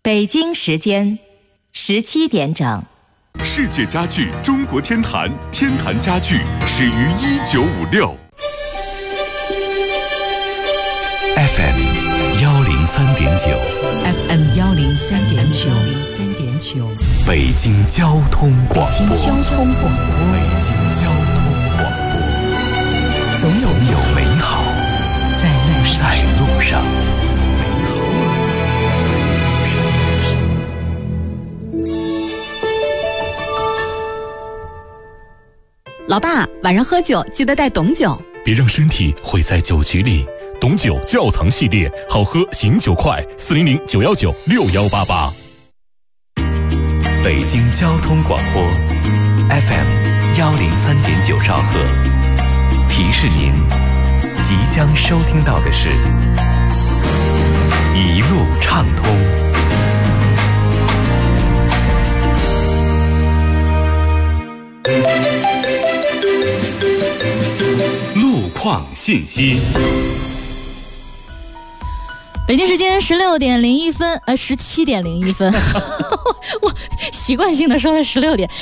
北京时间17点整。 世界家具中国天坛，天坛家具始于1956。FM 103.9 FM 103.9 北京交通广播。 北京交通广播。 总有美好在路上。 老爸，晚上喝酒记得带董酒， 别让身体毁在酒局里。董酒窖藏系列，好喝醒酒快，400-919-6188。北京交通广播 FM 103.9兆赫，提示您即将收听到的是一路畅通。路况信息。 北京时间16:01，我习惯性的说了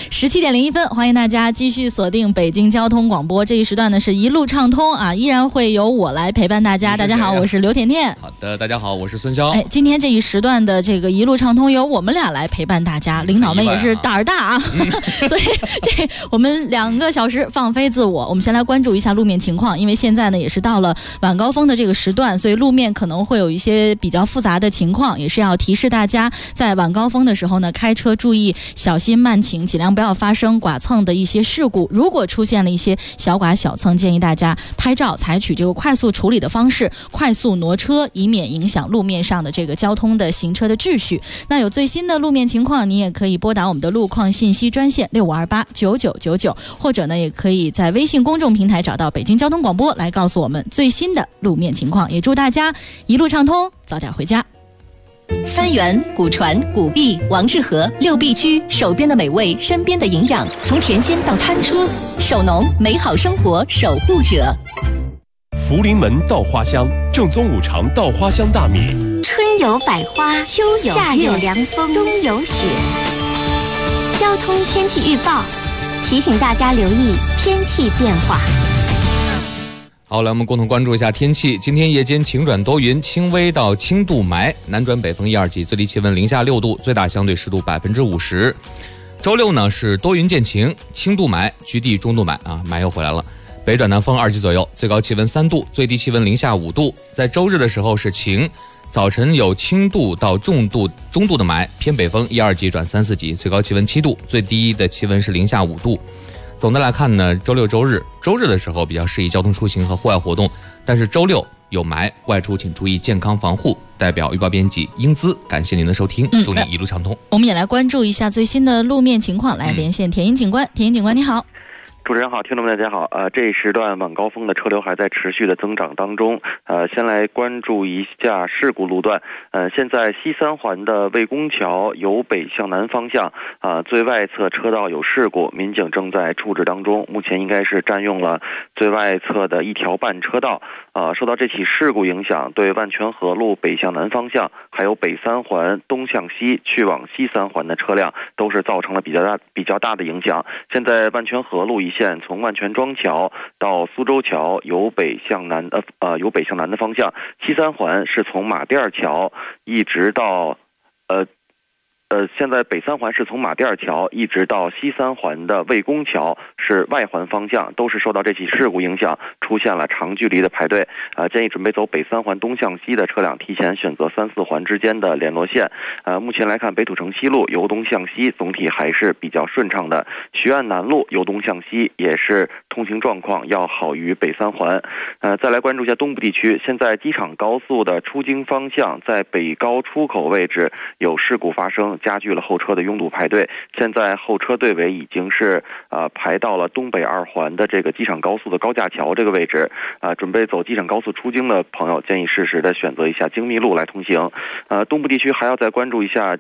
17:01，欢迎大家继续锁定北京交通广播。这一时段呢是一路畅通啊，依然会由我来陪伴大家。大家好，我是刘甜甜。 好的，大家好，我是孙潇。 今天这一时段的这个一路畅通由我们俩来陪伴大家，领导们也是胆儿大啊，所以我们2个小时放飞自我。我们先来关注一下路面情况，因为现在呢也是到了晚高峰的这个时段，所以路面可能会有一些比较复杂的情况，也是要提示大家在晚高峰的时候呢，开车注意小心慢行，尽量不要发生剐蹭的一些事故。如果出现了一些小剐小蹭，建议大家拍照，采取这个快速处理的方式，快速挪车，以免影响路面上的这个交通的行车的秩序。那有最新的路面情况，你也可以拨打我们的路况信息专线65289999，或者呢也可以在微信公众平台找到北京交通广播来告诉我们最新的路面情况。也祝大家一路畅通，早点回家。 三元、古传、古碧、王致和6必居，手边的美味，身边的营养，从甜心到餐桌，手农美好生活守护者。 福临门稻花香，正宗5常稻花香大米。 春有百花，秋有夏有凉风，冬有雪。交通天气预报提醒大家留意天气变化。 好，来我们共同关注一下天气。今天夜间晴转多云，轻微到轻度霾，南转北风1、2级，最低气温0下6度，最大相对湿度50%。周六呢是多云见晴，轻度霾，局地中度霾啊，霾又回来了。北转南风2级左右，最高气温3度，最低气温0下5度。在周日的时候是晴，早晨有轻度到中度的霾，偏北风1、2级转3、4级，最高气温7度，最低的气温是0下5度。总的来看呢，周六周日的时候比较适宜交通出行和户外活动，但是周六有霾，外出请注意健康防护。代表预报编辑英姿，感谢您的收听，祝您一路畅通。 我们也来关注一下最新的路面情况，来连线田英警官。田英警官你好。 主持人好，听众们大家好。这一时段晚高峰的车流还在持续的增长当中。先来关注一下事故路段。现在西三环的魏公桥由北向南方向，最外侧车道有事故，民警正在处置当中。目前应该是占用了最外侧的1条半车道。受到这起事故影响，对万泉河路北向南方向，还有北三环东向西去往西三环的车辆，都是造成了比较大的影响。现在万泉河路一线从万泉庄桥到苏州桥由北向南的方向，西三环是从马甸桥一直到现在北三环是从马甸桥一直到西三环的魏公桥是外环方向，都是受到这起事故影响，出现了长距离的排队。建议准备走北三环东向西的车辆提前选择3、4环之间的联络线。目前来看，北土城西路由东向西总体还是比较顺畅的，徐岸南路由东向西也是通行状况要好于北三环。再来关注一下东部地区，现在机场高速的出京方向在北高出口位置有事故发生，加剧了后车的拥堵排队。现在后车队尾已经是排到了东北2环的这个机场高速的高架桥这个位置。准备走机场高速出京的朋友，建议适时的选择一下京密路来通行。东部地区还要再关注一下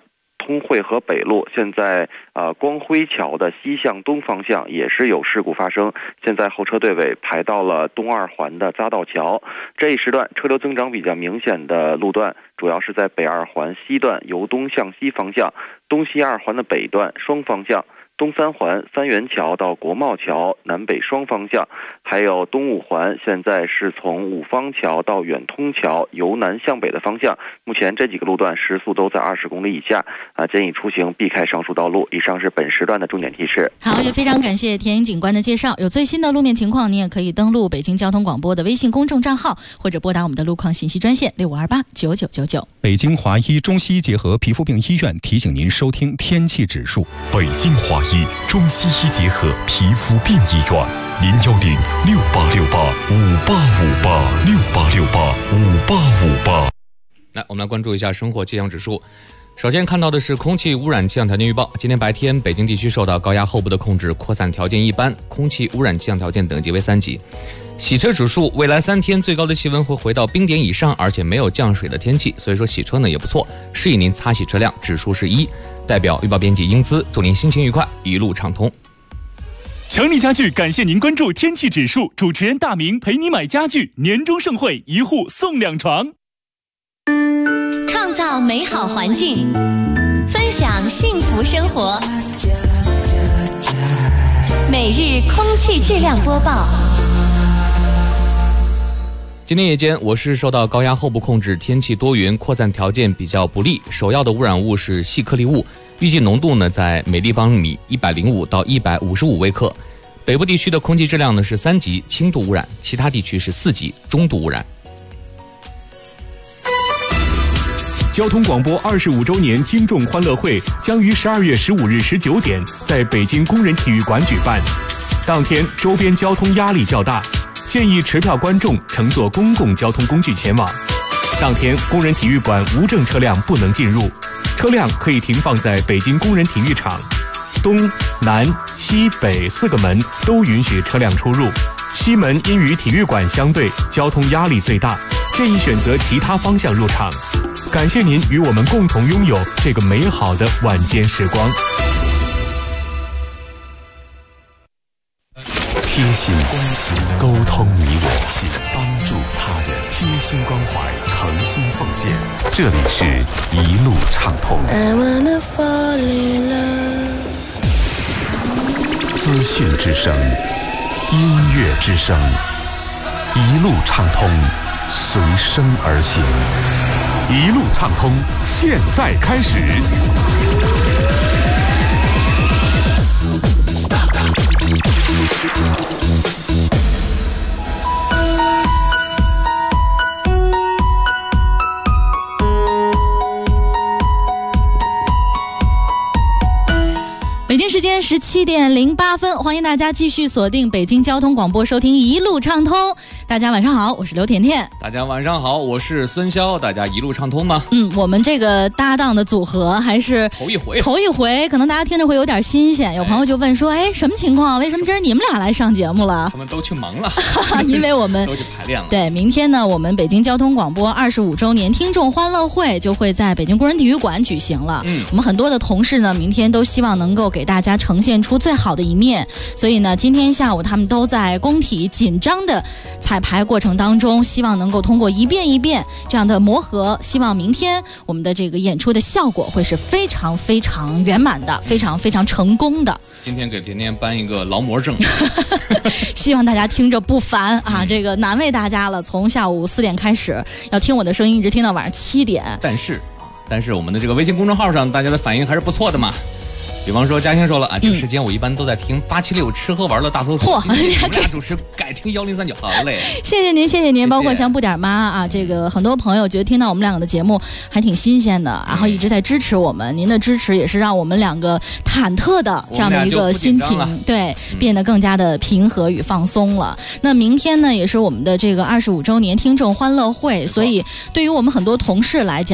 通惠河北路，现在光辉桥的西向东方向也是有事故发生，现在后车队尾排到了东二环的匝道桥。这一时段车流增长比较明显的路段，主要是在北二环西段由东向西方向，东西二环的北段双方向，东三环三元桥到国贸桥南北双方向，还有东五环现在是从五方桥到远通桥由南向北的方向，目前这几个路段时速都在20公里以下，建议出行避开上述道路。以上是本时段的重点提示。 好，也非常感谢田英警官的介绍。有最新的路面情况，您也可以登录北京交通广播的微信公众账号，或者拨打我们的路况信息专线65289999。 北京华医中西医结合皮肤病医院提醒您收听天气指数。 北京华医中西医结合皮肤病医院，0106868585868686858。 来，我们来关注一下生活气象指数。首先看到的是空气污染气象条件预报。今天白天，北京地区受到高压后部的控制，扩散条件一般，空气污染气象条件等级为3级。洗车指数，未来3天最高的气温会回到冰点以上，而且没有降水的天气，所以说洗车呢也不错，适宜您擦洗车辆，指数是1。代表预报编辑英姿，祝您心情愉快，一路畅通。 强力家具感谢您关注天气指数，主持人大明陪你买家具，年终盛会1户送2床。 创造美好环境，分享幸福生活。每日空气质量播报。 今天夜间，我市受到高压后部控制，天气多云，扩散条件比较不利，首要的污染物是细颗粒物，预计浓度呢在每立方米105到155微克。北部地区的空气质量呢是3级轻度污染，其他地区是4级中度污染。 交通广播25周年听众欢乐会将于12月15日19点在北京工人体育馆举办，当天周边交通压力较大，建议持票观众乘坐公共交通工具前往。当天工人体育馆无证车辆不能进入，车辆可以停放在北京工人体育场，东南西北4个门都允许车辆出入，西门因与体育馆相对，交通压力最大，建议选择其他方向入场。感谢您与我们共同拥有这个美好的晚间时光。 贴心关心，沟通你我，帮助他人，贴心关怀，诚心奉献。这里是一路畅通。资讯之声，音乐之声，一路畅通，随声而行。一路畅通，现在开始。 北京时间17点08分，欢迎大家继续锁定北京交通广播，收听一路畅通。大家晚上好，我是刘甜甜。 大家晚上好，我是孙潇。大家一路畅通吗？ 我们这个搭档的组合还是头一回，可能大家听着会有点新鲜。有朋友就问说，什么情况？为什么今儿你们俩来上节目了？ 他们都去忙了， 因为我们都去排练了。 对，明天呢，我们北京交通广播25周年听众欢乐会就会在北京工人体育馆举行了。我们很多的同事呢，明天都希望能够给大家呈现出最好的一面，所以呢，今天下午他们都在工体紧张的彩排过程当中，希望能够通过一遍一遍这样的磨合，希望明天我们的这个演出的效果会是非常非常圆满的，非常非常成功的。 今天给甜甜颁一个劳模证， 希望大家听着不烦啊！这个难为大家了，从下午4点开始要听我的声音，一直听到晚上7点。 但是我们的这个微信公众号上大家的反应还是不错的嘛。比方说嘉欣说了这个时间我一般都在听876吃喝玩乐大搜索。我们俩主持改听1039，好嘞！谢谢您，包括像不点妈啊，这个很多朋友觉得听到我们两个的节目还挺新鲜的，然后一直在支持我们。您的支持也是让我们两个忐忑的这样的一个心情，对，变得更加的平和与放松了。那明天呢，也是我们的这个25周年听众欢乐会，所以对于我们很多同事来讲，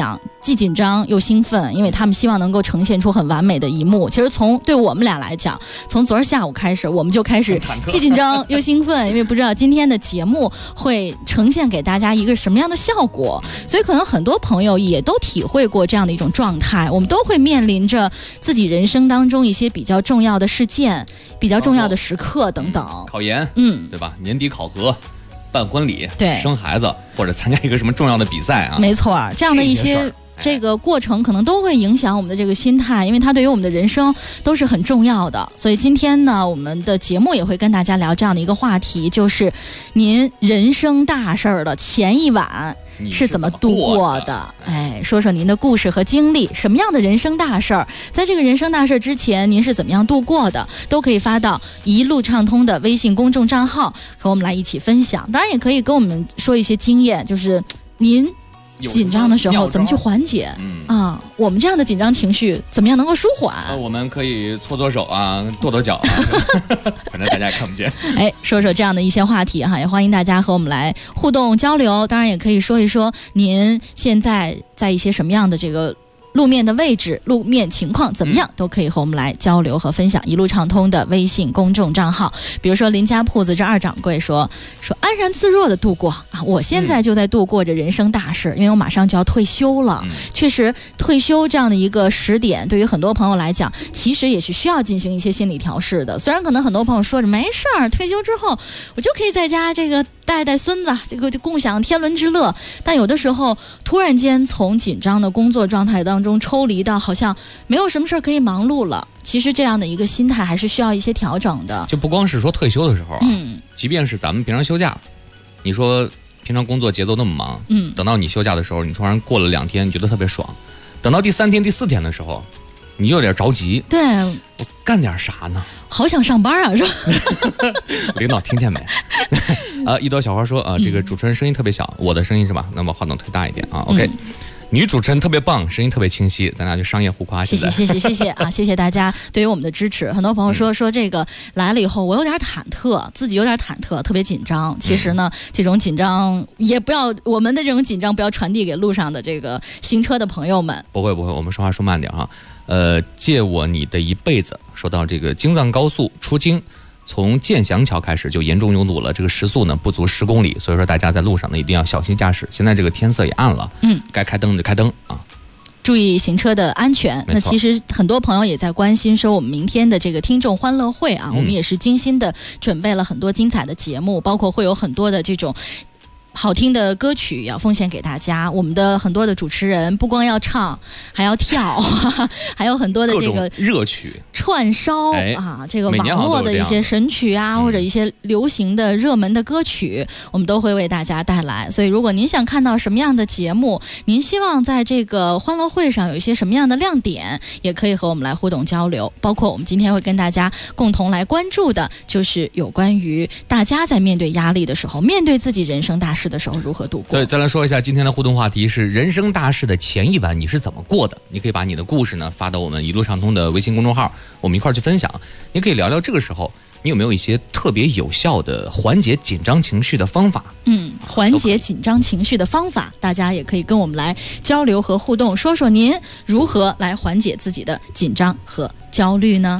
既紧张又兴奋，因为他们希望能够呈现出很完美的一幕。其实对我们俩来讲，从昨儿下午开始，我们就开始既紧张又兴奋，因为不知道今天的节目会呈现给大家一个什么样的效果。所以可能很多朋友也都体会过这样的一种状态，我们都会面临着自己人生当中一些比较重要的事件、比较重要的时刻等等。 考研，对吧？年底考核。办婚礼， 对， 生孩子，或者参加一个什么重要的比赛啊， 没错，这样的一些这个过程可能都会影响我们的这个心态，因为它对于我们的人生都是很重要的。所以今天呢，我们的节目也会跟大家聊这样的一个话题，就是您人生大事儿的前一晚是怎么度过的？说说您的故事和经历，什么样的人生大事儿，在这个人生大事之前，您是怎么样度过的，都可以发到一路畅通的微信公众账号，和我们来一起分享。当然，也可以跟我们说一些经验，就是您紧张的时候怎么去缓解？我们这样的紧张情绪怎么样能够舒缓？ 我们可以搓搓手啊，跺跺脚啊，反正大家也看不见。 说说这样的一些话题哈，也欢迎大家和我们来互动交流。当然，也可以说一说您现在在一些什么样的这个路面的位置、路面情况怎么样，都可以和我们来交流和分享。一路畅通的微信公众账号，比如说林家铺子这二掌柜说安然自若的度过啊，我现在就在度过着人生大事，因为我马上就要退休了。确实，退休这样的一个时点，对于很多朋友来讲，其实也是需要进行一些心理调试的。虽然可能很多朋友说着没事儿，退休之后我就可以在家这个带孙子，这个就共享天伦之乐，但有的时候突然间从紧张的工作状态当中抽离到好像没有什么事可以忙碌了，其实这样的一个心态还是需要一些调整的。 就不光是说退休的时候即便是咱们平常休假，你说平常工作节奏那么忙，等到你休假的时候，你突然过了2天，你觉得特别爽，等到第3天、第4天的时候，你有点着急， 对， 干点啥呢？ 好想上班啊，是吧？ 领导听见没？一朵小花说这个主持人声音特别小，我的声音是吧？那么话筒推大一点啊。OK。女主持人特别棒，声音特别清晰，咱俩就商业互夸。 谢谢啊！谢谢大家对于我们的支持。很多朋友说这个来了以后，我有点忐忑，自己有点忐忑，特别紧张。其实呢，这种紧张也不要，我们的这种紧张不要传递给路上的这个行车的朋友们。 不会，我们说话说慢点啊。借我你的一辈子，说到这个京藏高速出京。从建祥桥开始就严重拥堵了，这个时速呢不足10公里，所以说大家在路上呢一定要小心驾驶。现在这个天色也暗了，该开灯就开灯啊， 注意行车的安全。那其实很多朋友也在关心说我们明天的这个听众欢乐会啊，我们也是精心的准备了很多精彩的节目，包括会有很多的这种好听的歌曲要奉献给大家。我们的很多的主持人不光要唱，还要跳，还有很多的这个热曲串烧这个网络的一些神曲啊，或者一些流行的热门的歌曲，我们都会为大家带来。所以如果您想看到什么样的节目，您希望在这个欢乐会上有一些什么样的亮点，也可以和我们来互动交流。包括我们今天会跟大家共同来关注的，就是有关于大家在面对压力的时候，面对自己人生大事的时候如何度过。 对，再来说一下今天的互动话题是人生大事的前一晚你是怎么过的。你可以把你的故事呢发到我们一路畅通的微信公众号，我们一块去分享。你可以聊聊这个时候你有没有一些特别有效的缓解紧张情绪的方法。 缓解紧张情绪的方法，大家也可以跟我们来交流和互动，说说您如何来缓解自己的紧张和焦虑呢？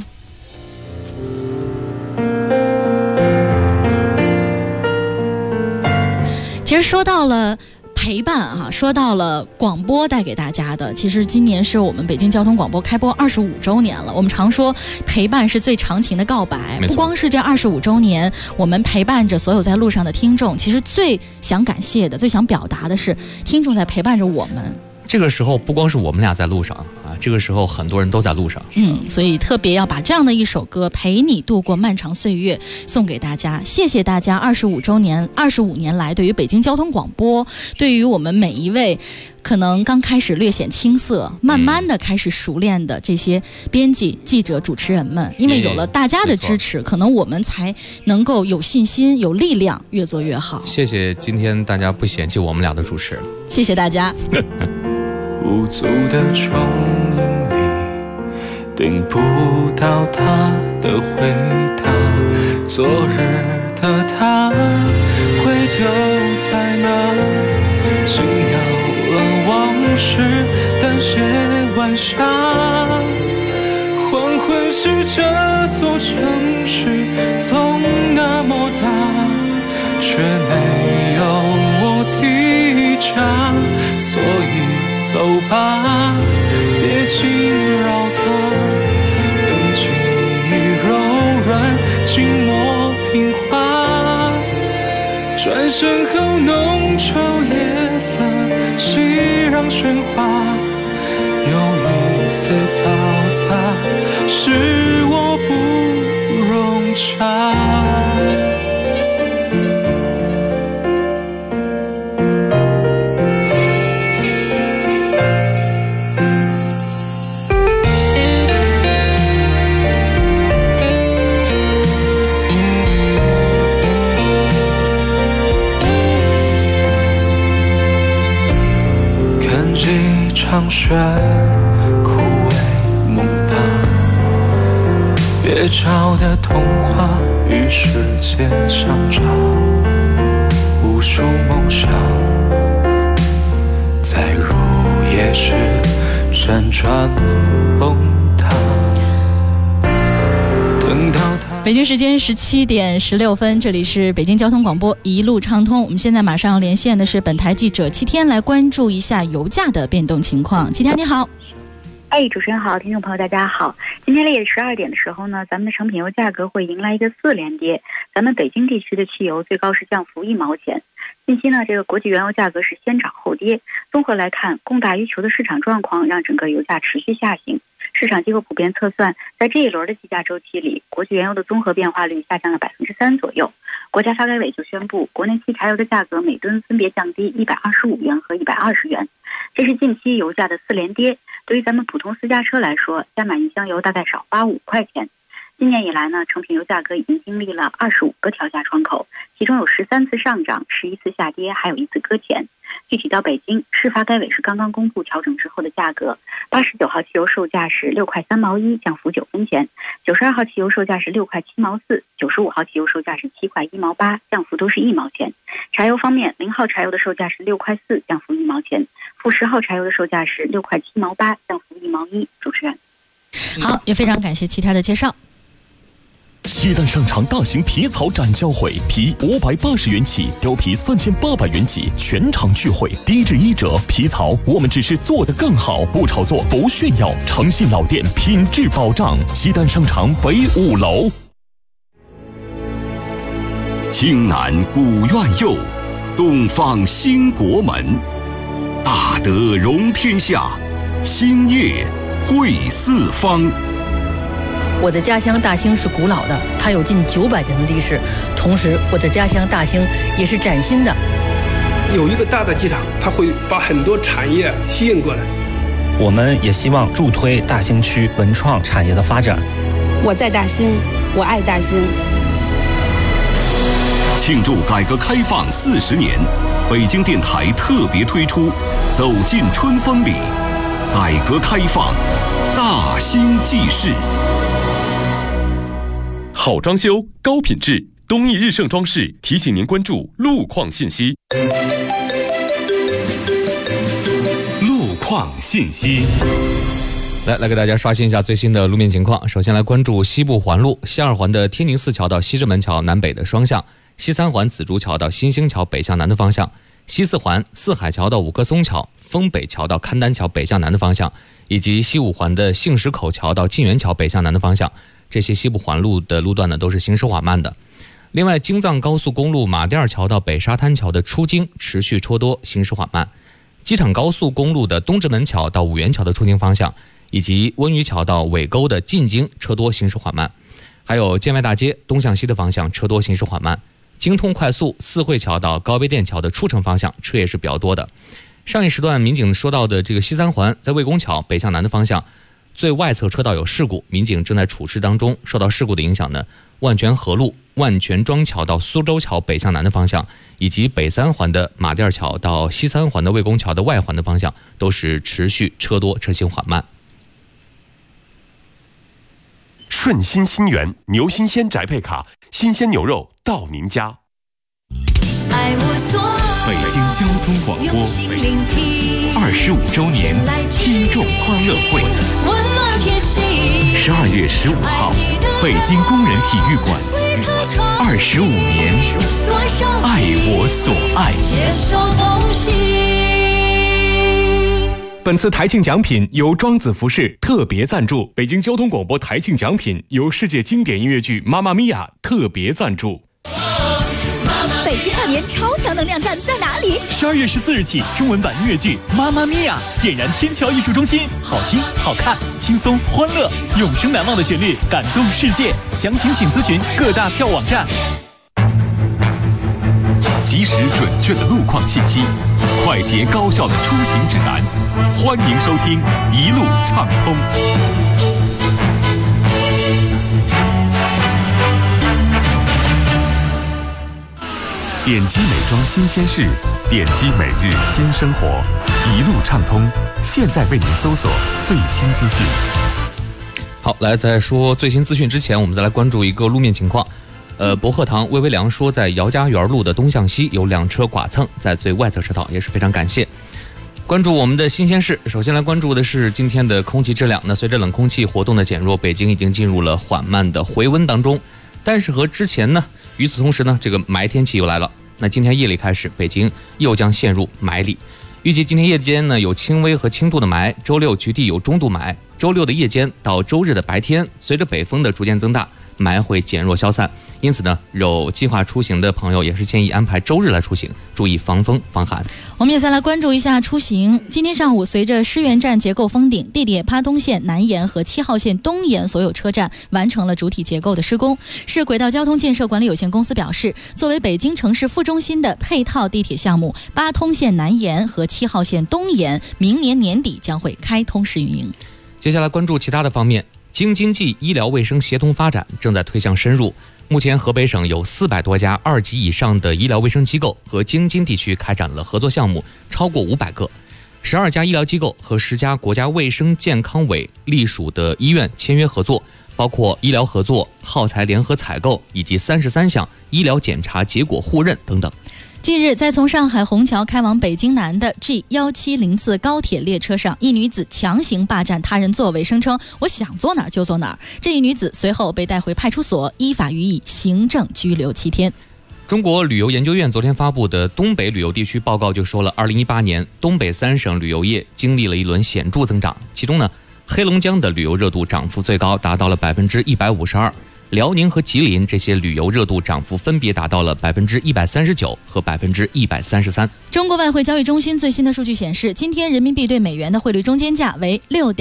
其实说到了陪伴说到了广播带给大家的，其实今年是我们北京交通广播开播25周年了。我们常说陪伴是最长情的告白，不光是这25周年，我们陪伴着所有在路上的听众，其实最想感谢的、最想表达的是听众在陪伴着我们。 这个时候不光是我们俩在路上这个时候很多人都在路上。 所以特别要把这样的一首歌《陪你度过漫长岁月》送给大家。谢谢大家25年来对于北京交通广播，对于我们每一位可能刚开始略显青涩，慢慢的开始熟练的这些编辑、记者、主持人们，因为有了大家的支持，可能我们才能够有信心、有力量，越做越好。 谢谢今天大家不嫌弃我们俩的主持， 谢谢大家。 无足的重影里，订不到他的回答。昨日的他会丢在哪？轻摇了往事，但些晚霞。黄昏时这座城市总那么大，却没有我的家，所以走吧，别惊扰它，等记忆柔软，静默平滑，转身后浓稠夜色熙攘喧哗，有一丝嘈杂，是我不容察。看几场雪，枯萎梦乏，别找的童话与时间相照，无数梦想在入夜时辗转崩塌，等到它。 北京时间17点16分，这里是北京交通广播一路畅通。我们现在马上要连线的是本台记者七天，来关注一下油价的变动情况。七天你好。 主持人好，听众朋友大家好。今天夜里12点的时候呢，咱们的成品油价格会迎来一个4连跌。咱们北京地区的汽油最高是降幅1毛钱。近期呢，这个国际原油价格是先涨后跌。综合来看，供大于求的市场状况让整个油价持续下行。市场机构普遍测算，在这一轮的计价周期里，国际原油的综合变化率下降了3%左右。国家发改委就宣布，国内汽柴油的价格每吨分别降低125元和120元，这是近期油价的4连跌。对于咱们普通私家车来说，加满一箱油大概少花5块钱。今年以来呢，成品油价格已经经历了25个调价窗口，其中有13次上涨，11次下跌，还有1次搁浅。具体到北京市发改委是刚刚公布调整之后的价格，89号汽油售价是6块3毛1，降幅9分钱；92号汽油售价是6块7毛4；95号汽油售价是7块1毛8，降幅都是1毛钱。柴油方面，0号柴油的售价是6块4，降幅1毛钱；负10号柴油的售价是6块7毛8，降幅1毛1。主持人， 好，也非常感谢其他的介绍。 西单商场大型皮草展销会，皮580元起，貂皮3800元起，全场聚会，低至1折。皮草我们只是做得更好，不炒作，不炫耀，诚信老店，品质保障。西单商场北5楼。 青南古院右，东方兴国门，大德容天下，兴业惠四方。 我的家乡大兴是古老的，它有近900年的历史。同时，我的家乡大兴也是崭新的。 有一个大的机场，它会把很多产业吸引过来。 我们也希望助推大兴区文创产业的发展。 我在大兴，我爱大兴。 庆祝改革开放40年，北京电台特别推出《走进春风里》，改革开放大兴记事。 好装修，高品质，东义日盛装饰提醒您关注路况信息。 路况信息， 来给大家刷新一下最新的路面情况。首先来关注西部环路，西2环的天宁寺桥到西直门桥南北的双向，西3环紫竹桥到新兴桥北向南的方向，西4环四海桥到五棵松桥、丰北桥到勘丹桥北向南的方向，以及西5环的杏石口桥到晋源桥北向南的方向。这些西部环路的路段呢，都是行驶缓慢的。另外，京藏高速公路马甸桥到北沙滩桥的出京持续车多，行驶缓慢。机场高速公路的东直门桥到五原桥的出京方向，以及温榆桥到尾沟的进京车多，行驶缓慢。还有建外大街东向西的方向车多，行驶缓慢。京通快速四惠桥到高碑店桥的出城方向车也是比较多的。上一时段民警说到的这个西3环在魏公桥北向南的方向，最外侧车道有事故，民警正在处置当中。受到事故的影响呢，万泉河路万泉庄桥到苏州桥北向南的方向，以及北3环的马甸桥到西3环的魏公桥的外环的方向，都是持续车多，车行缓慢。 顺心新源牛新鲜宅配卡，新鲜牛肉到您家。 北京交通广播25周年听众欢乐会，12月15号，北京工人体育馆，25年，爱我所爱。 本次台庆奖品由庄子服饰特别赞助，北京交通广播台庆奖品由世界经典音乐剧《妈妈咪呀》特别赞助。 北京2年超强能量站在哪里 ？12月14日起，中文版音乐剧《妈妈咪呀》点燃天桥艺术中心，好听、好看、轻松、欢乐，永生难忘的旋律，感动世界。详情请咨询各大票网站。 及时准确的路况信息，快捷高效的出行指南，欢迎收听一路畅通。点击美妆新鲜事，点击每日新生活，一路畅通。现在为您搜索最新资讯。 好，来，在说最新资讯之前，我们再来关注一个路面情况。博鹤堂魏微良说，在姚家园路的东向西有2车剐蹭，在最外侧车道，也是非常感谢。关注我们的新鲜事，首先来关注的是今天的空气质量。那随着冷空气活动的减弱，北京已经进入了缓慢的回温当中。但是和之前呢，与此同时呢，这个霾天气又来了。那今天夜里开始，北京又将陷入霾里。预计今天夜间呢有轻微和轻度的霾，周六局地有中度霾。周六的夜间到周日的白天，随着北风的逐渐增大，霾会减弱消散。因此呢，有计划出行的朋友也是建议安排周日来出行，注意防风防寒。 我们也再来关注一下出行。今天上午，随着狮园站结构封顶，地铁趴东线南延和7号线东延所有车站完成了主体结构的施工。市轨道交通建设管理有限公司表示，作为北京城市副中心的配套地铁项目，8通线南延和7号线东延明年年底将会开通试运营。 接下来关注其他的方面，京津冀医疗卫生协同发展正在推向深入。目前河北省有400多家2级以上的医疗卫生机构和京津地区开展了合作项目，超过500个。12家医疗机构和10家国家卫生健康委隶属的医院签约合作，包括医疗合作、耗材联合采购以及33项医疗检查结果互认等等。 近日，在从上海虹桥开往北京南的 G1704次高铁列车上，一女子强行霸占他人座位，声称我想坐哪儿就坐哪儿。这一女子随后被带回派出所，依法予以行政拘留7天。 中国旅游研究院昨天发布的东北旅游地区报告就说了，2018年东北3省旅游业经历了一轮显著增长，其中呢，黑龙江的旅游热度涨幅最高，达到了152%。辽宁和吉林这些旅游热度涨幅分别达到了139%和133%。 中国外汇交易中心最新的数据显示，今天人民币对美元的汇率中间价为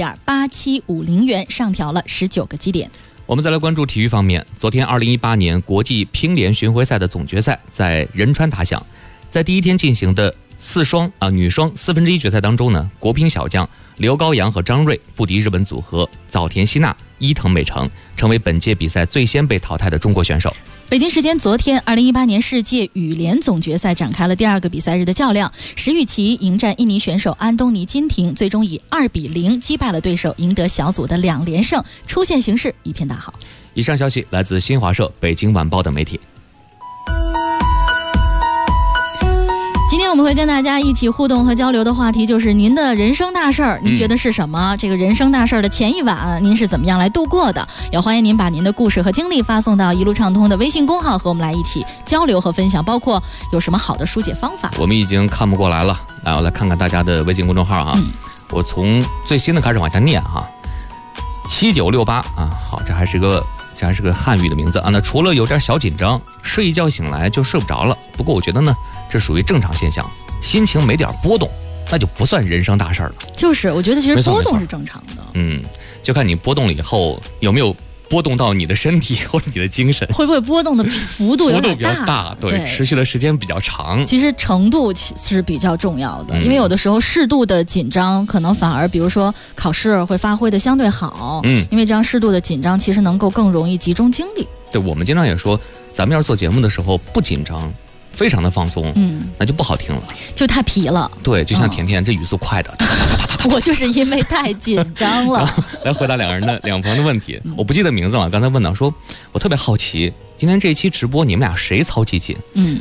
6.8750元，上调了19个基点。 我们再来关注体育方面，昨天2018年国际乒联巡回赛的总决赛在仁川打响，在第一天进行的女双1/4决赛当中呢，国乒小将刘高阳和张睿不敌日本组合早田希娜、伊藤美诚，成为本届比赛最先被淘汰的中国选手。 北京时间昨天，2018年世界羽联总决赛展开了第2个比赛日的较量，石宇奇迎战印尼选手安东尼金廷，最终以2-0击败了对手，赢得小组的2连胜，出线形势一片大好。 以上消息来自新华社、北京晚报等媒体。 今天我们会跟大家一起互动和交流的话题就是您的人生大事儿，您觉得是什么？这个人生大事儿的前一晚，您是怎么样来度过的？也欢迎您把您的故事和经历发送到一路畅通的微信公号，和我们来一起交流和分享，包括有什么好的疏解方法。 我们已经看不过来了，来，我来看看大家的微信公众号啊。我从最新的开始往下念哈，7968啊，好，这还是个汉语的名字啊。那除了有点小紧张，睡一觉醒来就睡不着了。不过我觉得呢，这属于正常现象，心情没点波动，那就不算人生大事了。 就是我觉得其实波动是正常的。 就看你波动了以后有没有波动到你的身体或者你的精神， 会不会波动的幅度有点大？ 幅度比较大，对，持续的时间比较长。 其实程度是比较重要的，因为有的时候适度的紧张，可能反而比如说考试会发挥的相对好。因为这样适度的紧张，其实能够更容易集中精力。 对，我们经常也说，咱们要是做节目的时候不紧张，非常的放松，那就不好听了， 就太皮了。 对，就像甜甜这语速快的， 我就是因为太紧张了。 来回答两朋友的问题，我不记得名字了。刚才问到说，我特别好奇，今天这一期直播你们俩谁操机器？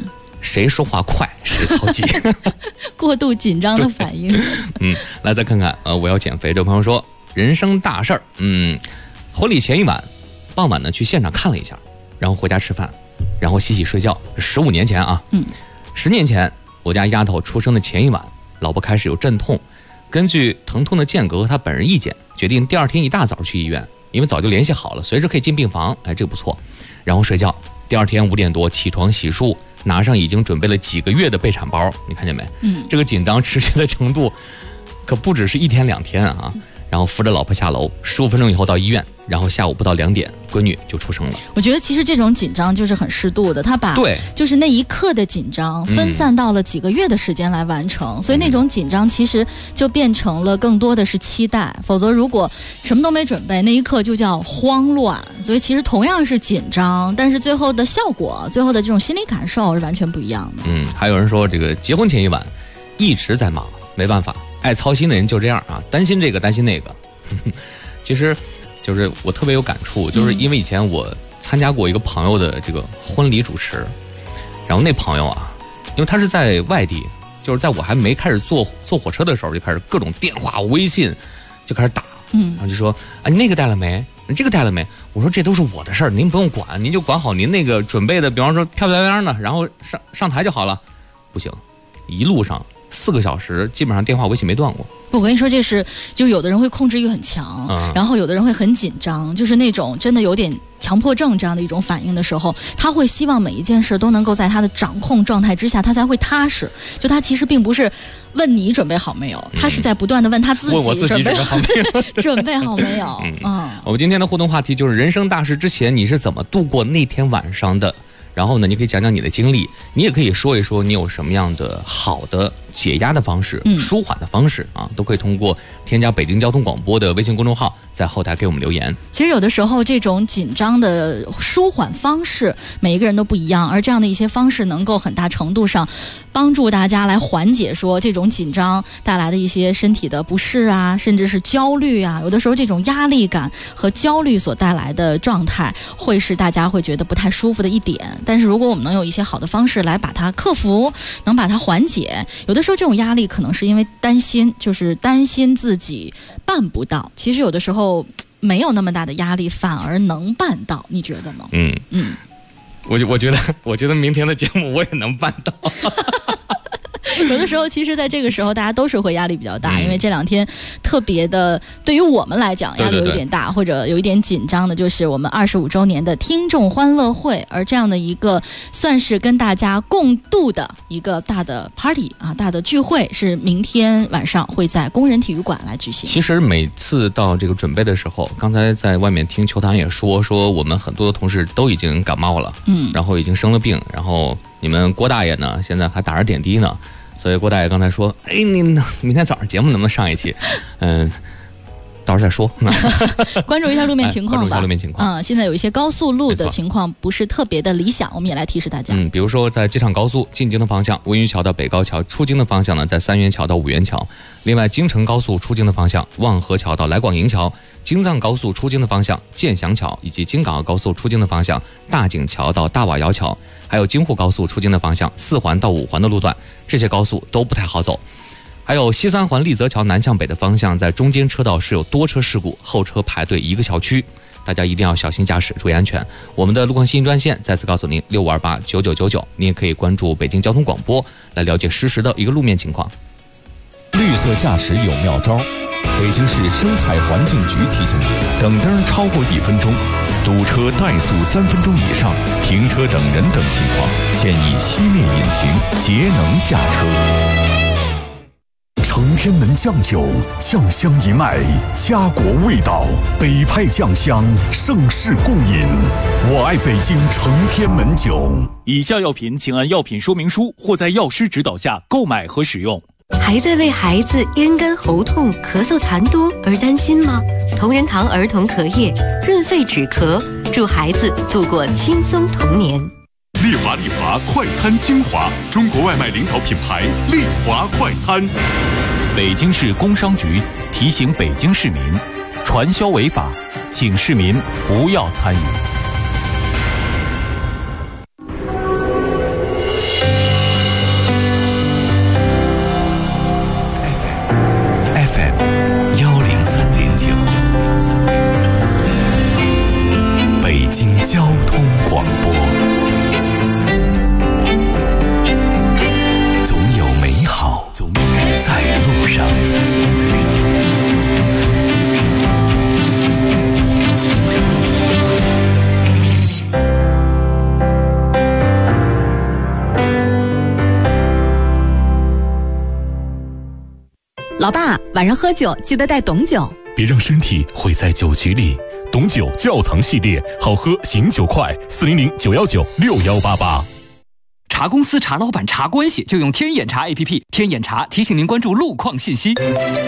谁说话快谁操机。 过度紧张的反应。 来再看看我要减肥。这位朋友说，人生大事儿，婚礼前一晚，傍晚呢去现场看了一下，然后回家吃饭，然后洗洗睡觉。15年前啊，10年前我家丫头出生的前一晚，老婆开始有阵痛，根据疼痛的间隔和她本人意见，决定第2天一大早去医院，因为早就联系好了，随时可以进病房。哎，这个不错。然后睡觉，第2天5点多起床洗漱，拿上已经准备了几个月的备产包，你看见没？这个紧张持续的程度可不只是1天2天啊。然后扶着老婆下楼，15分钟以后到医院，然后下午不到2点，闺女就出生了。 我觉得其实这种紧张就是很适度的，他把就是那一刻的紧张分散到了几个月的时间来完成，所以那种紧张其实就变成了更多的是期待。否则如果什么都没准备，那一刻就叫慌乱。所以其实同样是紧张，但是最后的效果，最后的这种心理感受是完全不一样的。 还有人说这个结婚前一晚一直在忙，没办法，爱操心的人就这样啊，担心这个担心那个。其实就是我特别有感触，就是因为以前我参加过一个朋友的这个婚礼主持，然后那朋友啊，因为他是在外地，就是在我还没开始坐火车的时候，就开始各种电话微信就开始打，然后就说啊，你那个带了没？你这个带了没？我说这都是我的事儿，您不用管，您就管好您那个准备的，比方说漂漂亮亮的，然后上台就好了。不行，一路上4个小时，基本上电话微信没断过。 我跟你说，这是就有的人会控制欲很强，然后有的人会很紧张，就是那种真的有点强迫症这样的一种反应的时候，他会希望每一件事都能够在他的掌控状态之下，他才会踏实。就他其实并不是问你准备好没有，他是在不断的问他自己， 问我自己准备好没有， 准备好没有。 我们今天的互动话题就是人生大事之前你是怎么度过那天晚上的。然后呢，你可以讲讲你的经历，你也可以说一说你有什么样的好的解压的方式、舒缓的方式啊，都可以通过添加北京交通广播的微信公众号，在后台给我们留言。 其实有的时候这种紧张的舒缓方式，每一个人都不一样，而这样的一些方式能够很大程度上帮助大家来缓解说这种紧张带来的一些身体的不适啊，甚至是焦虑啊。有的时候这种压力感和焦虑所带来的状态，会是大家会觉得不太舒服的一点。但是如果我们能有一些好的方式来把它克服，能把它缓解，有的时候这种压力可能是因为担心，就是担心自己办不到。其实有的时候没有那么大的压力，反而能办到，你觉得呢？ 我觉得明天的节目我也能办到。 有的时候其实在这个时候大家都是会压力比较大，因为这2天特别的对于我们来讲压力有一点大，或者有一点紧张的，就是我们25周年的听众欢乐会，而这样的一个算是跟大家共度的一个大的 party 啊，大的聚会，是明天晚上会在工人体育馆来举行。 其实每次到这个准备的时候，刚才在外面听球坛也说我们很多的同事都已经感冒了，然后已经生了病，然后你们郭大爷呢现在还打着点滴呢。所以郭大爷刚才说，你明天早上节目能不能上一期？到时候再说。 关注一下路面情况吧。 关注一下路面情况。 现在有一些高速路的情况不是特别的理想，我们也来提示大家。 比如说在机场高速进京的方向，温榆桥到北高桥；出京的方向呢，在三元桥到五元桥。另外，京承高速出京的方向，望河桥到来广营桥；京藏高速出京的方向，建祥桥，以及京港澳高速出京的方向，大井桥到大瓦窑桥。还有京沪高速出京的方向，4环到5环的路段，这些高速都不太好走。还有西3环丽泽桥南向北的方向，在中间车道是有多车事故，后车排队一个小区，大家一定要小心驾驶，注意安全。我们的路况信息专线再次告诉您65289999，您也可以关注北京交通广播来了解实时的一个路面情况。 绿色驾驶有妙招，北京市生态环境局提醒您： 等灯超过1分钟，堵车怠速3分钟以上，停车等人等情况，建议熄灭引擎，节能驾车。 承天门酱酒，酱香一脉，家国味道，北派酱香，盛世共饮。我爱北京承天门酒。 以下药品请按药品说明书或在药师指导下购买和使用。 还在为孩子咽干喉痛、咳嗽痰多而担心吗？同仁堂儿童咳液润肺止咳，助孩子度过轻松童年。 丽华快餐精华，中国外卖领导品牌丽华快餐。 北京市工商局提醒北京市民，传销违法，请市民不要参与。 晚上喝酒记得带董酒， 别让身体毁在酒局里。董酒窖藏系列，好喝醒酒快，400-919-6188。 查公司、查老板、查关系，就用天眼查 APP。天眼查提醒您关注路况信息。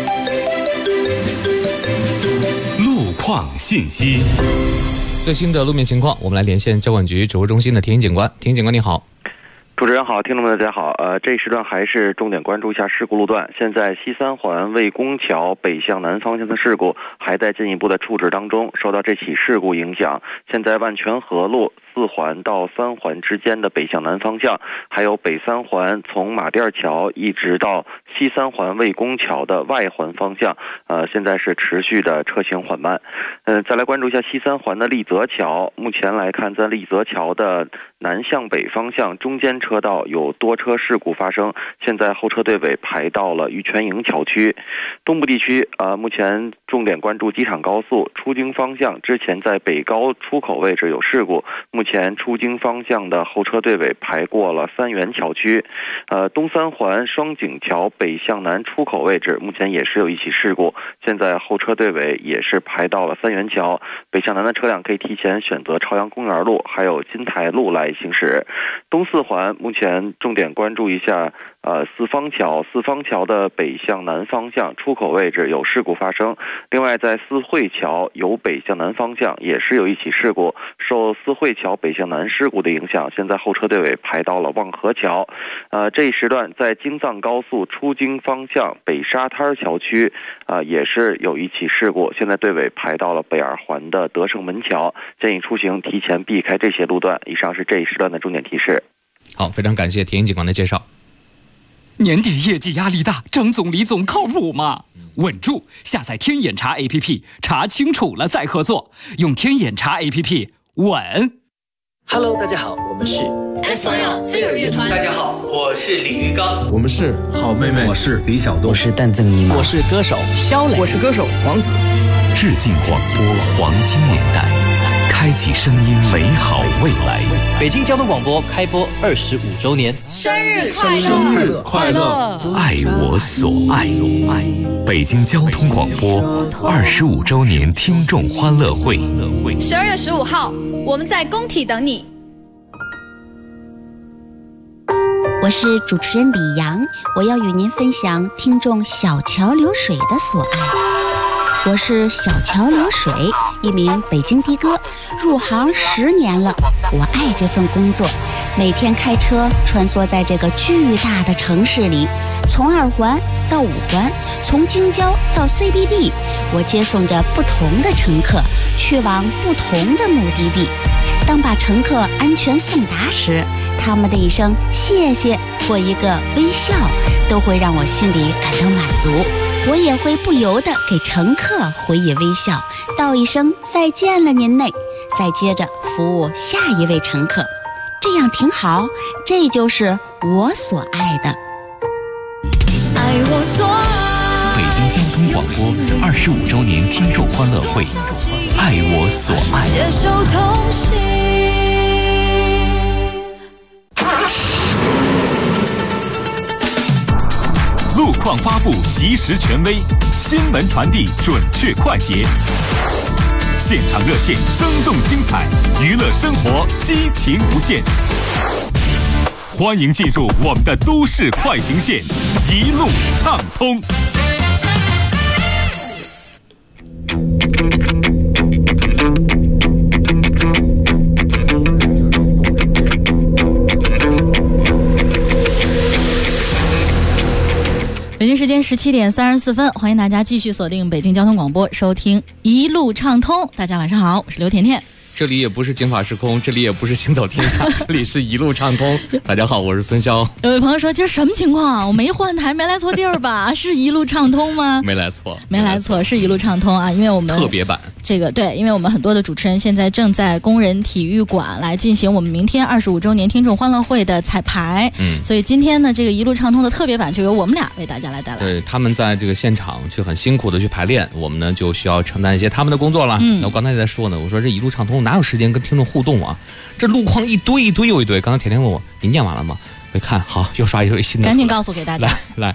路况信息， 最新的路面情况，我们来连线交管局指挥中心的田警官。田警官你好。 主持人好，听众们大家好。这一时段还是重点关注一下事故路段。现在西三环魏公桥北向南方向的事故还在进一步的处置当中。受到这起事故影响，现在万泉河路4环到3环之间的北向南方向，还有北3环从马甸桥一直到西3环魏公桥的外环方向，现在是持续的车行缓慢。再来关注一下西3环的立泽桥。目前来看，在立泽桥的南向北方向中间车道有多车事故发生，现在后车队尾排到了玉泉营桥区。东部地区目前重点关注机场高速出京方向，之前在北高出口位置有事故，目前出京方向的后车队尾排过了三元桥区。东3环双井桥北向南出口位置目前也是有一起事故，现在后车队尾也是排到了三元桥。北向南的车辆可以提前选择朝阳公园路还有金台路来行驶。东4环目前重点关注一下四方桥的北向南方向出口位置有事故发生。另外在四惠桥由北向南方向也是有一起事故，受四惠桥北向南事故的影响，现在后车队尾排到了望河桥。这一时段在京藏高速出京方向北沙滩桥区也是有一起事故，现在队尾排到了北2环的德胜门桥，建议出行提前避开这些路段。以上是这一时段的重点提示。 好，非常感谢田警官的介绍。 年底业绩压力大，张总李总靠谱吗？稳住！下载天眼查 APP， 查清楚了再合作。用天眼查 APP， 稳。 Hello， 大家好，我们是 SOL 乐团。 大家好，我是李玉刚。 我们是好妹妹。 我是李小东。 我是蛋赠尼玛。 我是歌手肖磊。我是歌手王子。 致敬广播黄金年代，开启声音美好未来。 北京交通广播开播25周年， 生日快乐！ 生日快乐！ 爱我所爱。北京交通广播25周年听众欢乐会 ，12月15号，我们在工体等你。 我是主持人李阳，我要与您分享听众小桥流水的所爱。我是小桥流水，一名北京的哥，入行10年了。我爱这份工作，每天开车穿梭在这个巨大的城市里，从2环到5环，从京郊到 CBD， 我接送着不同的乘客去往不同的目的地。当把乘客安全送达时，他们的一声谢谢或一个微笑，都会让我心里感到满足。我也会不由得给乘客回以微笑，道一声再见了您嘞，再接着服务下一位乘客，这样挺好。这就是我所爱的。 爱我所爱。 北京交通广播25周年听众欢乐会，爱我所爱。 携手同行。 路况发布及时权威，新闻传递准确快捷，现场热线生动精彩，娱乐生活激情无限。欢迎进入我们的都市快行线，一路畅通。 北京时间17点34分，欢迎大家继续锁定北京交通广播，收听一路畅通。大家晚上好，我是刘甜甜。 这里也不是警法时空，这里也不是行走天下，这里是一路畅通。大家好，我是孙潇。 有位朋友说，今儿什么情况？我没换台，没来错地儿吧？是一路畅通吗？ 没来错， 没来错，是一路畅通啊！因为我们特别版这个对，因为我们很多的主持人现在正在工人体育馆来进行我们明天25周年听众欢乐会的彩排，所以今天呢，这个一路畅通的特别版就由我们俩为大家来带来。 对，他们在这个现场去很辛苦的去排练，我们呢就需要承担一些他们的工作了。那我刚才也在说呢，我说这一路畅通哪有时间跟听众互动啊？这路况一堆又一堆。刚才甜甜问我，你念完了吗？我一看，好，又刷一堆新的。 赶紧告诉给大家。 来，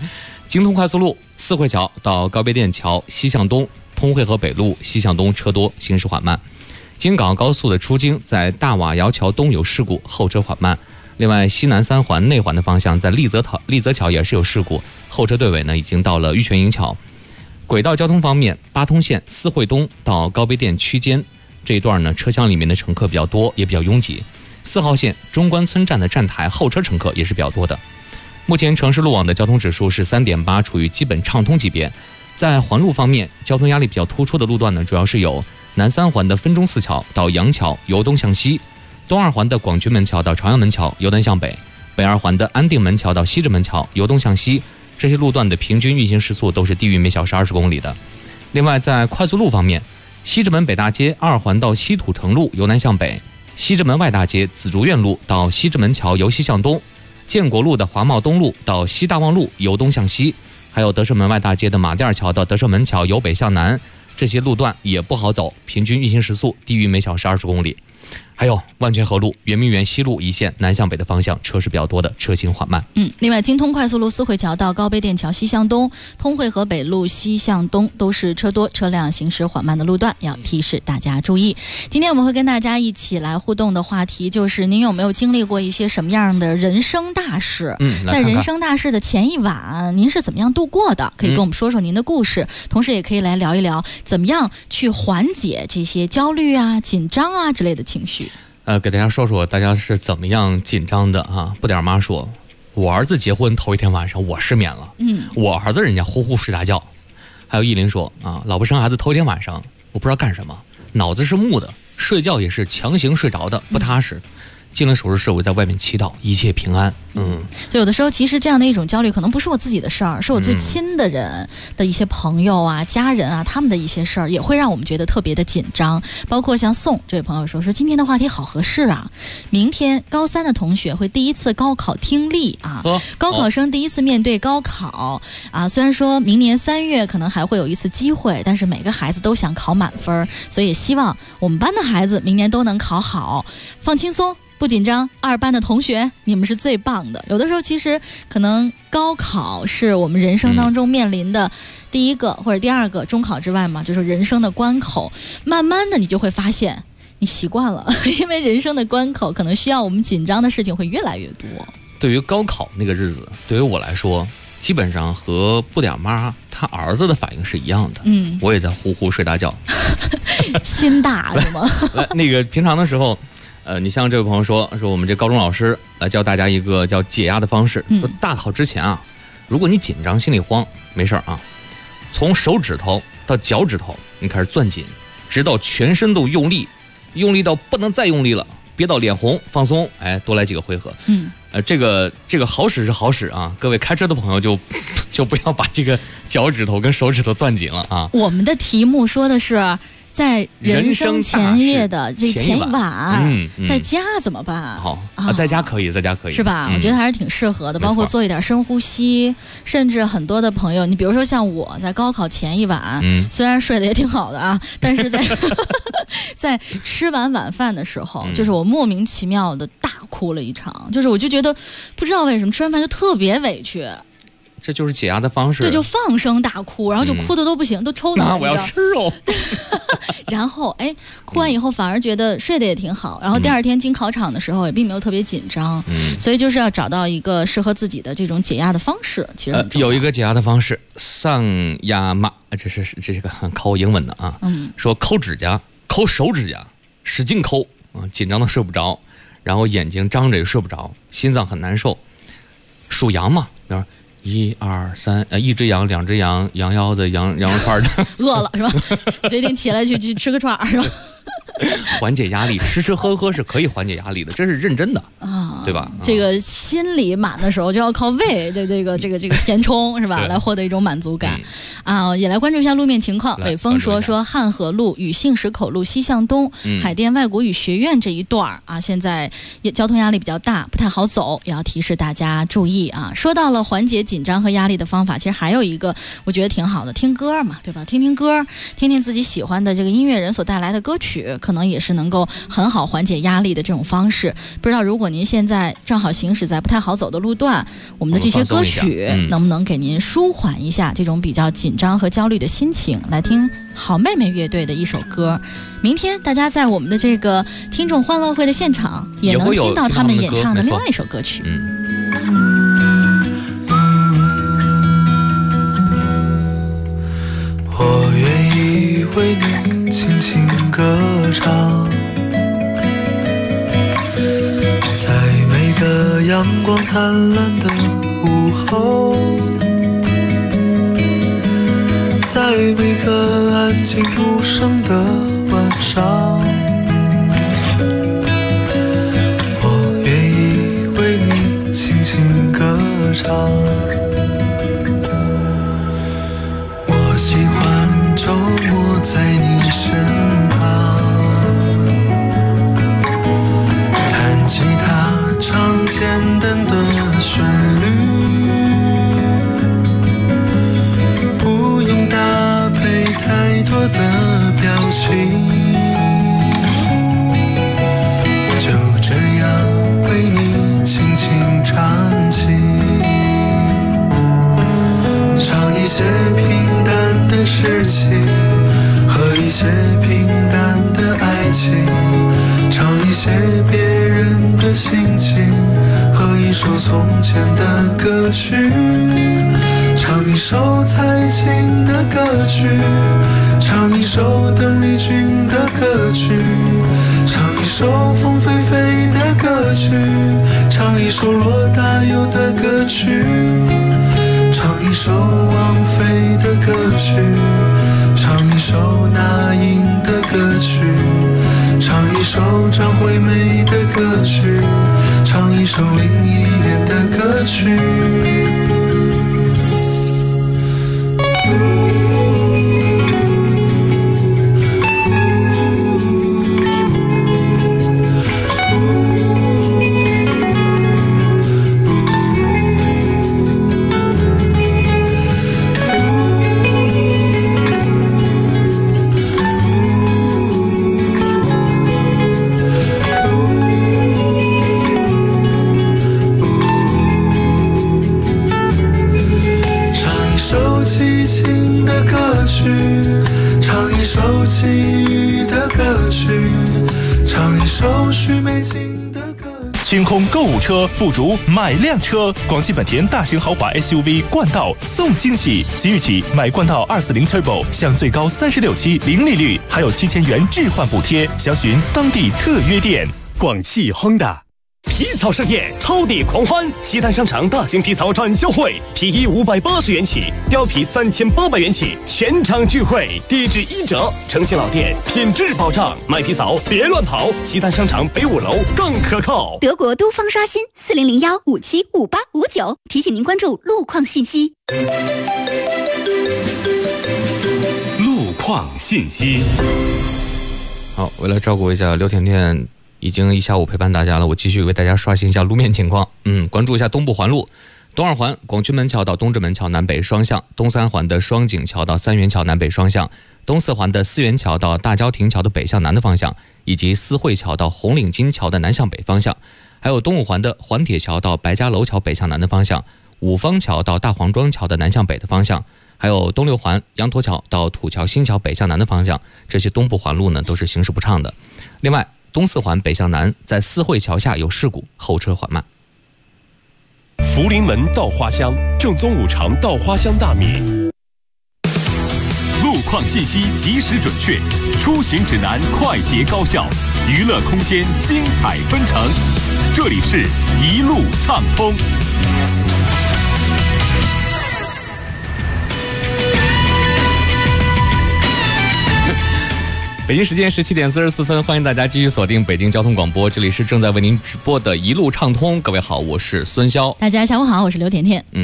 京通快速路四惠桥到高碑店桥西向东，通惠河北路西向东车多，行驶缓慢。京港澳高速的出京在大瓦窑桥东有事故，后车缓慢。另外，西南三环内环的方向在丽泽桥也是有事故，后车队尾呢已经到了玉泉营桥。轨道交通方面，八通线四惠东到高碑店区间这一段呢，车厢里面的乘客比较多，也比较拥挤。4号线中关村站的站台后车乘客也是比较多的。目前城市路网的交通指数是3.8，处于基本畅通级别。在环路方面，交通压力比较突出的路段呢，主要是有南三环的分钟寺桥到杨桥由东向西，东二环的广渠门桥到朝阳门桥由南向北，北二环的安定门桥到西直门桥由东向西。这些路段的平均运行时速都是低于每小时20公里的。另外，在快速路方面，西直门北大街二环到西土城路由南向北，西直门外大街紫竹院路到西直门桥由西向东，建国路的华贸东路到西大望路由东向西，还有德胜门外大街的马甸桥到德胜门桥由北向南，这些路段也不好走，平均运行时速低于每小时20公里。还有万泉河路、圆明园西路一线南向北的方向车是比较多的，车行缓慢。 另外，京通快速路四惠桥到高碑店桥西向东，通惠河北路西向东都是车多车辆行驶缓慢的路段，要提示大家注意。今天我们会跟大家一起来互动的话题就是您有没有经历过一些什么样的人生大事？在人生大事的前一晚，您是怎么样度过的？可以跟我们说说您的故事，同时也可以来聊一聊怎么样去缓解这些焦虑啊、紧张啊之类的情绪。 给大家说说大家是怎么样紧张的啊？不点妈说，我儿子结婚头一天晚上我失眠了，我儿子人家呼呼睡大觉。还有依林说啊，老婆生孩子头一天晚上我不知道干什么，脑子是木的，睡觉也是强行睡着的，不踏实。进了手术室，我在外面祈祷一切平安。 就有的时候其实这样的一种焦虑可能不是我自己的事儿，是我最亲的人的一些朋友啊、家人啊，他们的一些事儿也会让我们觉得特别的紧张。包括像宋这位朋友说今天的话题好合适啊，明天高3的同学会第一次高考听力啊，高考生第一次面对高考啊，虽然说明年3月可能还会有一次机会，但是每个孩子都想考满分，所以也希望我们班的孩子明年都能考好，放轻松不紧张。2班的同学，你们是最棒的。有的时候其实可能高考是我们人生当中面临的第一个或者第二个，中考之外嘛，就是人生的关口。慢慢的你就会发现你习惯了，因为人生的关口可能需要我们紧张的事情会越来越多。 对于高考那个日子，对于我来说基本上和不点妈他儿子的反应是一样的。我也在呼呼睡大觉。 心大是吗？ 那个平常的时候你像这位朋友说我们这高中老师来教大家一个叫解压的方式，说大考之前啊，如果你紧张心里慌，没事啊，从手指头到脚趾头你开始攥紧，直到全身都用力到不能再用力了，憋到脸红，放松，多来几个回合。这个好使是好使啊，各位开车的朋友就不要把这个脚趾头跟手指头攥紧了啊。 我们的题目说的是在人生前夜的这前一晚，在家怎么办？ 好在家可以，在家可以， 是吧？我觉得还是挺适合的，包括做一点深呼吸，甚至很多的朋友，你比如说像我在高考前一晚，虽然睡得也挺好的啊，但是在吃完晚饭的时候，就是我莫名其妙的大哭了一场，就是我就觉得不知道为什么吃完饭就特别委屈。 这就是解压的方式， 对，就放声大哭，然后就哭的都不行，都抽脑。 我要吃肉。 然后哭完以后反而觉得睡得也挺好，然后第二天进考场的时候也并没有特别紧张。所以就是要找到一个适合自己的这种解压的方式，其实很重要。 有一个解压的方式，上压骂，这个考英文的啊。说抠指甲，抠手指甲，使劲抠紧张的睡不着，然后眼睛张着也睡不着，心脏很难受。数羊嘛，比如说1、2、3，一只羊、2只羊，羊腰子、羊肉串的。 饿了是吧？决定起来去吃个串是吧？ 缓解压力，吃喝是可以缓解压力的，这是认真的啊，对吧？ 这个心里满的时候就要靠胃的这个填充是吧？来获得一种满足感啊！也来关注一下路面情况。北风说汉河路与杏石口路西向东，海淀外国语学院这一段啊，现在交通压力比较大，不太好走，也要提示大家注意啊！说到了缓解紧张和压力的方法，其实还有一个我觉得挺好的，听歌嘛，对吧？听听歌，听听自己喜欢的这个音乐人所带来的歌曲。 可能也是能够很好缓解压力的这种方式。不知道如果您现在正好行驶在不太好走的路段，我们的这些歌曲能不能给您舒缓一下这种比较紧张和焦虑的心情？来听好妹妹乐队的一首歌。明天大家在我们的这个听众欢乐会的现场也能听到他们演唱的另外一首歌曲。 我愿意为你轻轻歌唱，在每个阳光灿烂的午后，在每个安静无声的晚上，我愿意为你轻轻歌唱。我喜欢周末在你身旁，弹吉他唱简单的旋律，不用搭配太多的表情，就这样为你轻轻唱起，唱一些平淡的事情和一些平淡的爱情，唱一些别人的心情和一首从前的歌曲，唱一首蔡琴的歌曲，唱一首邓丽君的歌曲，唱一首凤飞飞的歌曲，唱一首罗大佑的歌曲，唱一首王菲的歌曲，唱一首那英的歌曲，唱一首张惠妹的歌曲，唱一首林忆莲的歌曲。 清空购物车，不如买辆车。广汽本田大型豪华 SUV 冠道送惊喜，即日起买冠道240 Turbo 享最高36期零利率，还有7000元置换补贴。详询当地特约店。 广汽 Honda。皮草盛宴，超抵狂欢！西单商场大型皮草展销会，皮衣580元起，貂皮3800元起，全场聚会，低至1折。诚信老店，品质保障，买皮草别乱跑。西单商场北5楼更可靠。 德国都方刷新4001575859，提醒您关注路况信息。 路况信息。 好，为了照顾一下刘甜甜。已经一下午陪伴大家了，我继续为大家刷新一下路面情况。关注一下东部环路，东二环广渠门桥到东直门桥南北双向，东三环的双井桥到三元桥南北双向，东四环的思源桥到大郊亭桥的北向南的方向，以及思汇桥到红领巾桥的南向北方向，还有东五环的环铁桥到白家楼桥北向南的方向，五方桥到大黄庄桥的南向北的方向，还有东六环羊驼桥到土桥新桥北向南的方向，这些东部环路呢都是行驶不畅的。另外，东四环北向南，在思汇桥下有事故，后车缓慢。 福临门稻花香，正宗五常稻花香大米。 路况信息及时准确，出行指南快捷高效，娱乐空间精彩纷呈。这里是一路畅通。 北京时间17点44分，欢迎大家继续锁定北京交通广播，这里是正在为您直播的一路畅通。各位好，我是孙潇。 大家下午好，我是刘甜甜。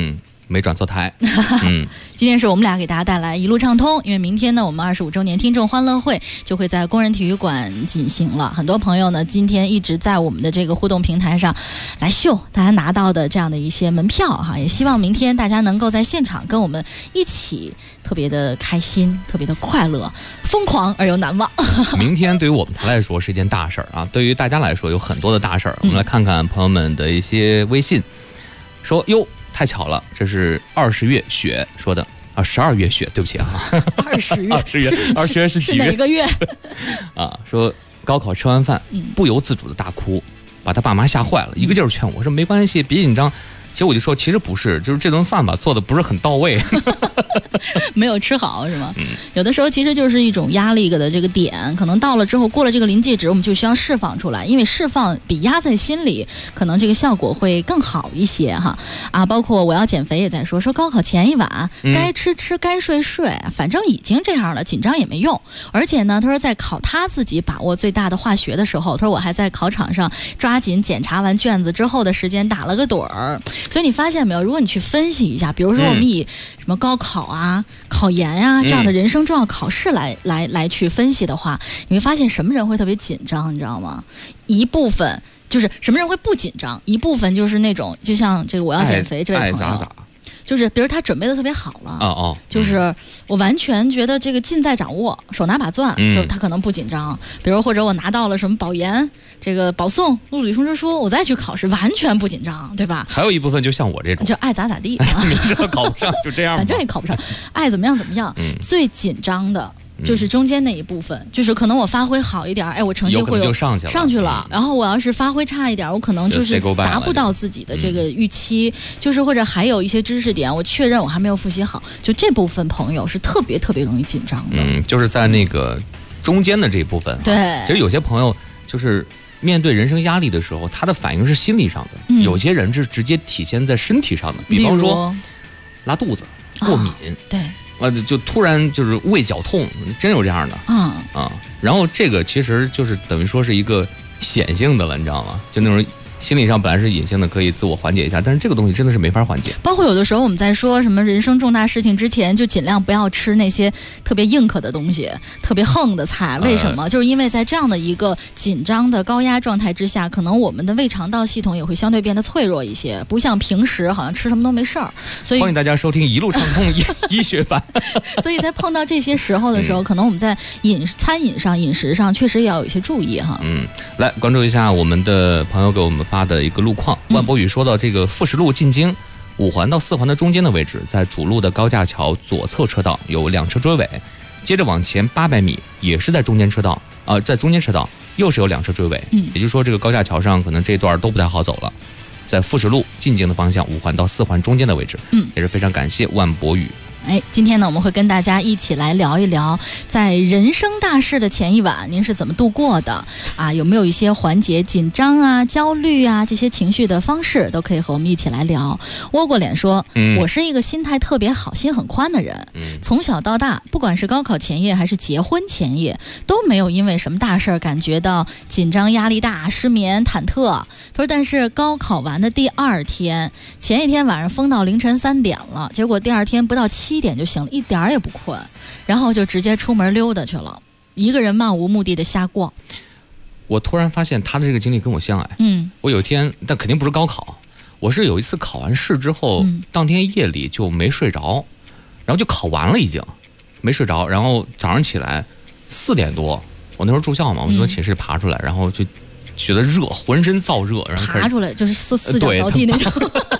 没转错台。 今天是我们俩给大家带来一路畅通，因为明天呢，我们25周年听众欢乐会就会在工人体育馆进行了。很多朋友呢，今天一直在我们的这个互动平台上来秀大家拿到的这样的一些门票哈，也希望明天大家能够在现场跟我们一起特别的开心，特别的快乐，疯狂而又难忘。 明天对于我们台来说是一件大事儿啊，对于大家来说有很多的大事儿。我们来看看朋友们的一些微信，说哟。太巧了，这是20月雪说的啊，12月雪，对不起啊 ，20月是几月？ 是哪个月？ 啊，说高考吃完饭，不由自主的大哭，把他爸妈吓坏了，一个劲儿劝我说没关系，别紧张。其实我就说，其实不是，就是这顿饭吧做的不是很到位， 没有吃好是吗？有的时候其实就是一种压力的这个点，可能到了之后过了这个临界值，我们就需要释放出来，因为释放比压在心里，可能这个效果会更好一些哈。啊，包括我要减肥也在说高考前一晚该吃吃该睡睡，反正已经这样了，紧张也没用。而且呢，他说在考他自己把握最大的化学的时候，他说我还在考场上抓紧检查完卷子之后的时间打了个盹儿。所以你发现没有，如果你去分析一下，比如说我们以什么高考啊、考研啊这样的人生重要考试来去分析的话，你会发现什么人会特别紧张，你知道吗？一部分就是什么人会不紧张，一部分就是那种就像这个我要减肥这位朋友。就是比如他准备的特别好了，就是我完全觉得这个尽在掌握，手拿把攥，就是他可能不紧张。比如或者我拿到了什么保研、这个保送、录取通知书，我再去考试，完全不紧张，对吧？ 还有一部分就像我这种， 就爱咋咋地， 明知道考不上就这样， 反正也考不上，爱怎么样怎么样。最紧张的就是中间那一部分，就是可能我发挥好一点，我成绩会有上去了。 然后我要是发挥差一点，我可能就是达不到自己的这个预期，就是或者还有一些知识点，我确认我还没有复习好，就这部分朋友是特别特别容易紧张的。 就是在那个中间的这一部分。 对， 其实有些朋友就是面对人生压力的时候，他的反应是心理上的，有些人是直接体现在身体上的，比方说拉肚子、过敏。 对。 就突然就是胃绞痛，真有这样的然后这个其实就是等于说是一个显性的了，你知道吗？就那种心理上本来是隐性的，可以自我缓解一下，但是这个东西真的是没法缓解。 包括有的时候我们在说什么人生重大事情之前，就尽量不要吃那些特别硬壳的东西，特别横的菜。为什么？就是因为在这样的一个紧张的高压状态之下，可能我们的胃肠道系统也会相对变得脆弱一些，不像平时好像吃什么都没事儿。所以欢迎大家收听一路畅通医学版。 所以在碰到这些时候的时候，可能我们在餐饮上、饮食上确实也要有一些注意哈。 来关注一下我们的朋友给我们发的一个路况。万博宇说到这个富士路进京5环到4环的中间的位置，在主路的高架桥左侧车道有2车追尾，接着往前800米也是在中间车道在中间车道又是有2车追尾，也就是说这个高架桥上可能这段都不太好走了。在富士路进京的方向5环到4环中间的位置，也是非常感谢万博宇。 今天呢，我们会跟大家一起来聊一聊，在人生大事的前一晚，您是怎么度过的啊？有没有一些缓解紧张啊、焦虑啊这些情绪的方式，都可以和我们一起来聊。窝过脸说，我是一个心态特别好、心很宽的人，从小到大，不管是高考前夜还是结婚前夜，都没有因为什么大事感觉到紧张、压力大、失眠、忐忑。他说，但是高考完的第2天，前一天晚上疯到凌晨3点了，结果第2天不到7点就醒了，一点儿也不困，然后就直接出门溜达去了，一个人漫无目的的瞎逛。 我突然发现他的这个经历跟我像我有一天，但肯定不是高考，我是有一次考完试之后，当天夜里就没睡着，然后就考完了已经没睡着，然后早上起来4点多，我那时候住校嘛，我就从寝室爬出来，然后就觉得热，浑身燥热，然后爬出来就是四脚着地那种。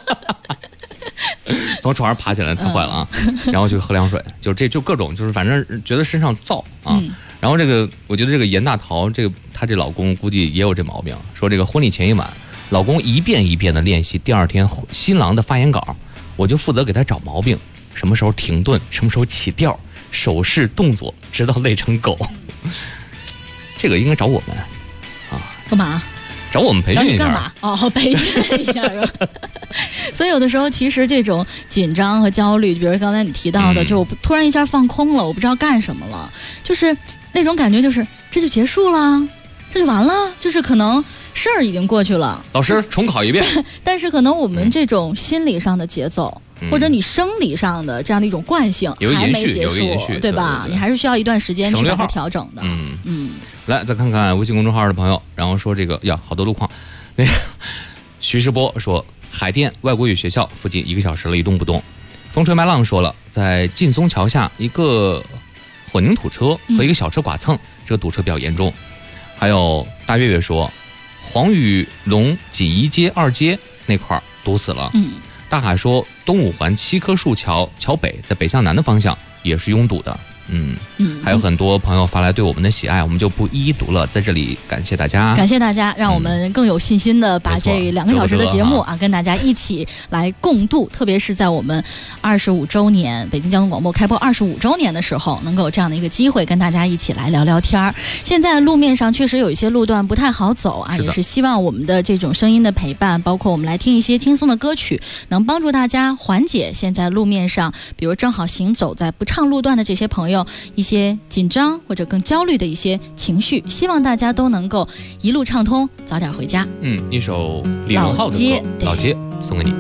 从床上爬起来太坏了啊，然后就喝凉水，就各种就是反正觉得身上燥啊。然后这个我觉得这个严大桃她这老公估计也有这毛病，说这个婚礼前一晚，老公一遍一遍的练习第2天新郎的发言稿，我就负责给他找毛病，什么时候停顿，什么时候起调，手势动作，直到累成狗。这个应该找我们啊， 干嘛？ 找我们培训一下。 干嘛？培训一下是吧？所以有的时候其实这种紧张和焦虑，比如刚才你提到的，就我突然一下放空了，我不知道干什么了，就是那种感觉，就是这就结束了，这就完了，就是可能事儿已经过去了。 老师重考一遍。 但是可能我们这种心理上的节奏或者你生理上的这样的一种惯性还没结束，对吧？你还是需要一段时间去把它调整的。 来，再看看微信公众号的朋友，然后说这个呀，好多路况。那个徐世波说，海淀外国语学校附近1个小时了，一动不动。风吹麦浪说了，在劲松桥下一个混凝土车和一个小车剐蹭，这个堵车比较严重。还有大月月说，黄雨龙锦衣街2街那块堵死了。大海说，东五环7棵树桥北在北向南的方向也是拥堵的。还有很多朋友发来对我们的喜爱，我们就不一一读了，在这里感谢大家， 感谢大家，让我们更有信心的把这2个小时的节目跟大家一起来共度，特别是在我们25周年北京交通广播开播25周年的时候，能够有这样的一个机会跟大家一起来聊聊天儿。现在路面上确实有一些路段不太好走啊，也是希望我们的这种声音的陪伴，包括我们来听一些轻松的歌曲，能帮助大家缓解现在路面上比如正好行走在不畅路段的这些朋友一些紧张或者更焦虑的一些情绪，希望大家都能够一路畅通，早点回家。 一首李荣浩的歌《老街》送给你。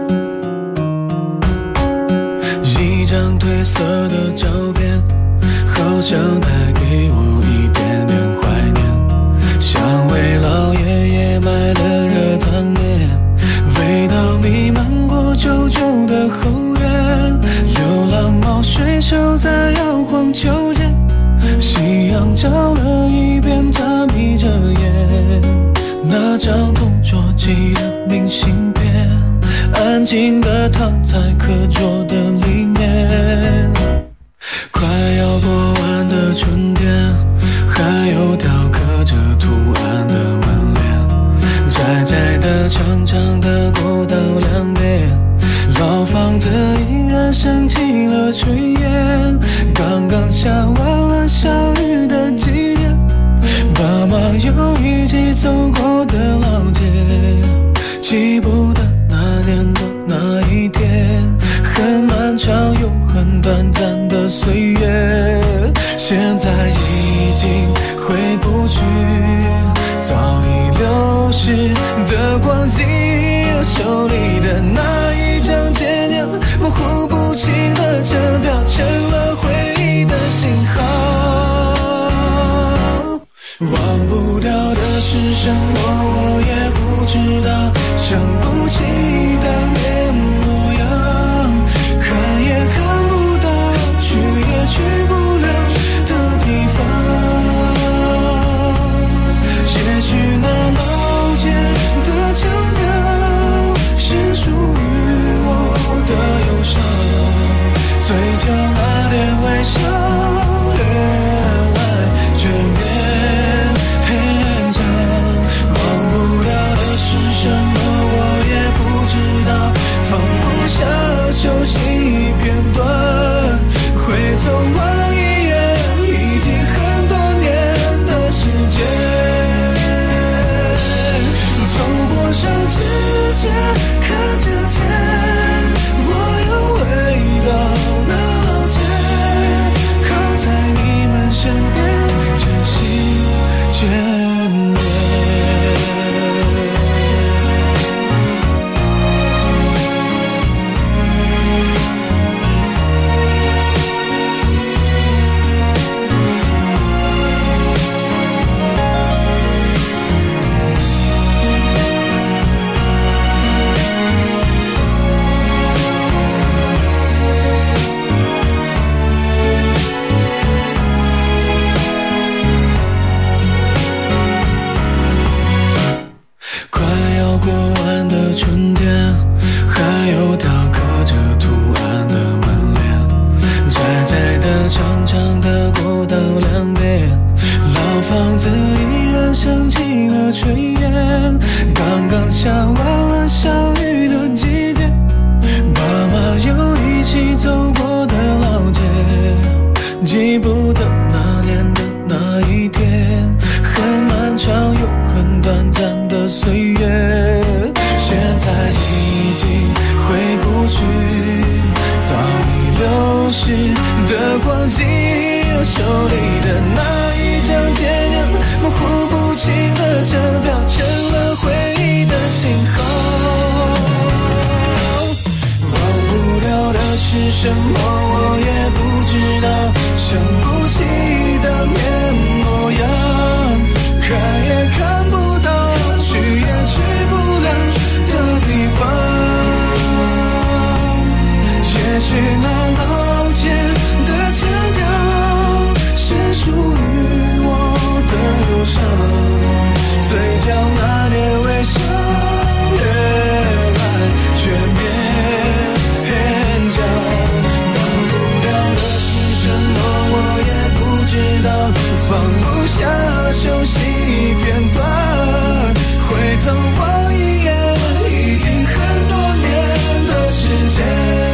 一张褪色的照片，好像带给我一点点怀念，像为老爷爷买的热汤面，味道弥漫过旧旧的后院，流浪猫睡熟在摇晃秋千，夕阳照了一遍，他眯着眼，那张同桌寄的明信片，安静地躺在课桌的里面。快要过完的春天，还有雕刻着图案的门帘，窄窄的长长的过道两边，老房子依然升起了炊烟，刚刚下完了小雨的季节，爸妈又一起走过的老街，记不得那年的那一天，很漫长又很短暂的岁月，现在已经回不去早已流逝的光景，手里的那一张渐渐模糊不清的车票，成了回忆的信号。忘不掉的是什么，我也不知道，想不起当年模样，看也看不到，去也去不了的地方。也许那老街的腔调是属于我的忧伤，嘴角那点微笑越来越勉强，忘不了的是什么，我也不知道，放不下熟悉片段，回头望一眼，已经很多年的时间，走过手指尖，看着天，我又回到那老街，靠在你们身边，渐行渐远。春天，还有雕刻着图案的门帘，窄窄的长长的过道两边，老房子依然升起了炊烟，刚刚下完了小雨的季节，爸妈又一起走过的老街，记不得那年的那一天，很漫长又很短暂的岁月，现在已经回不去早已流逝的光景，手里的那一张渐渐模糊不清的车票，成了回忆的信号。忘不上，嘴角那点微笑越来越勉强，忘不掉的是什么我也不知道，放不下熟悉片段，回头望一眼已经很多年的时间，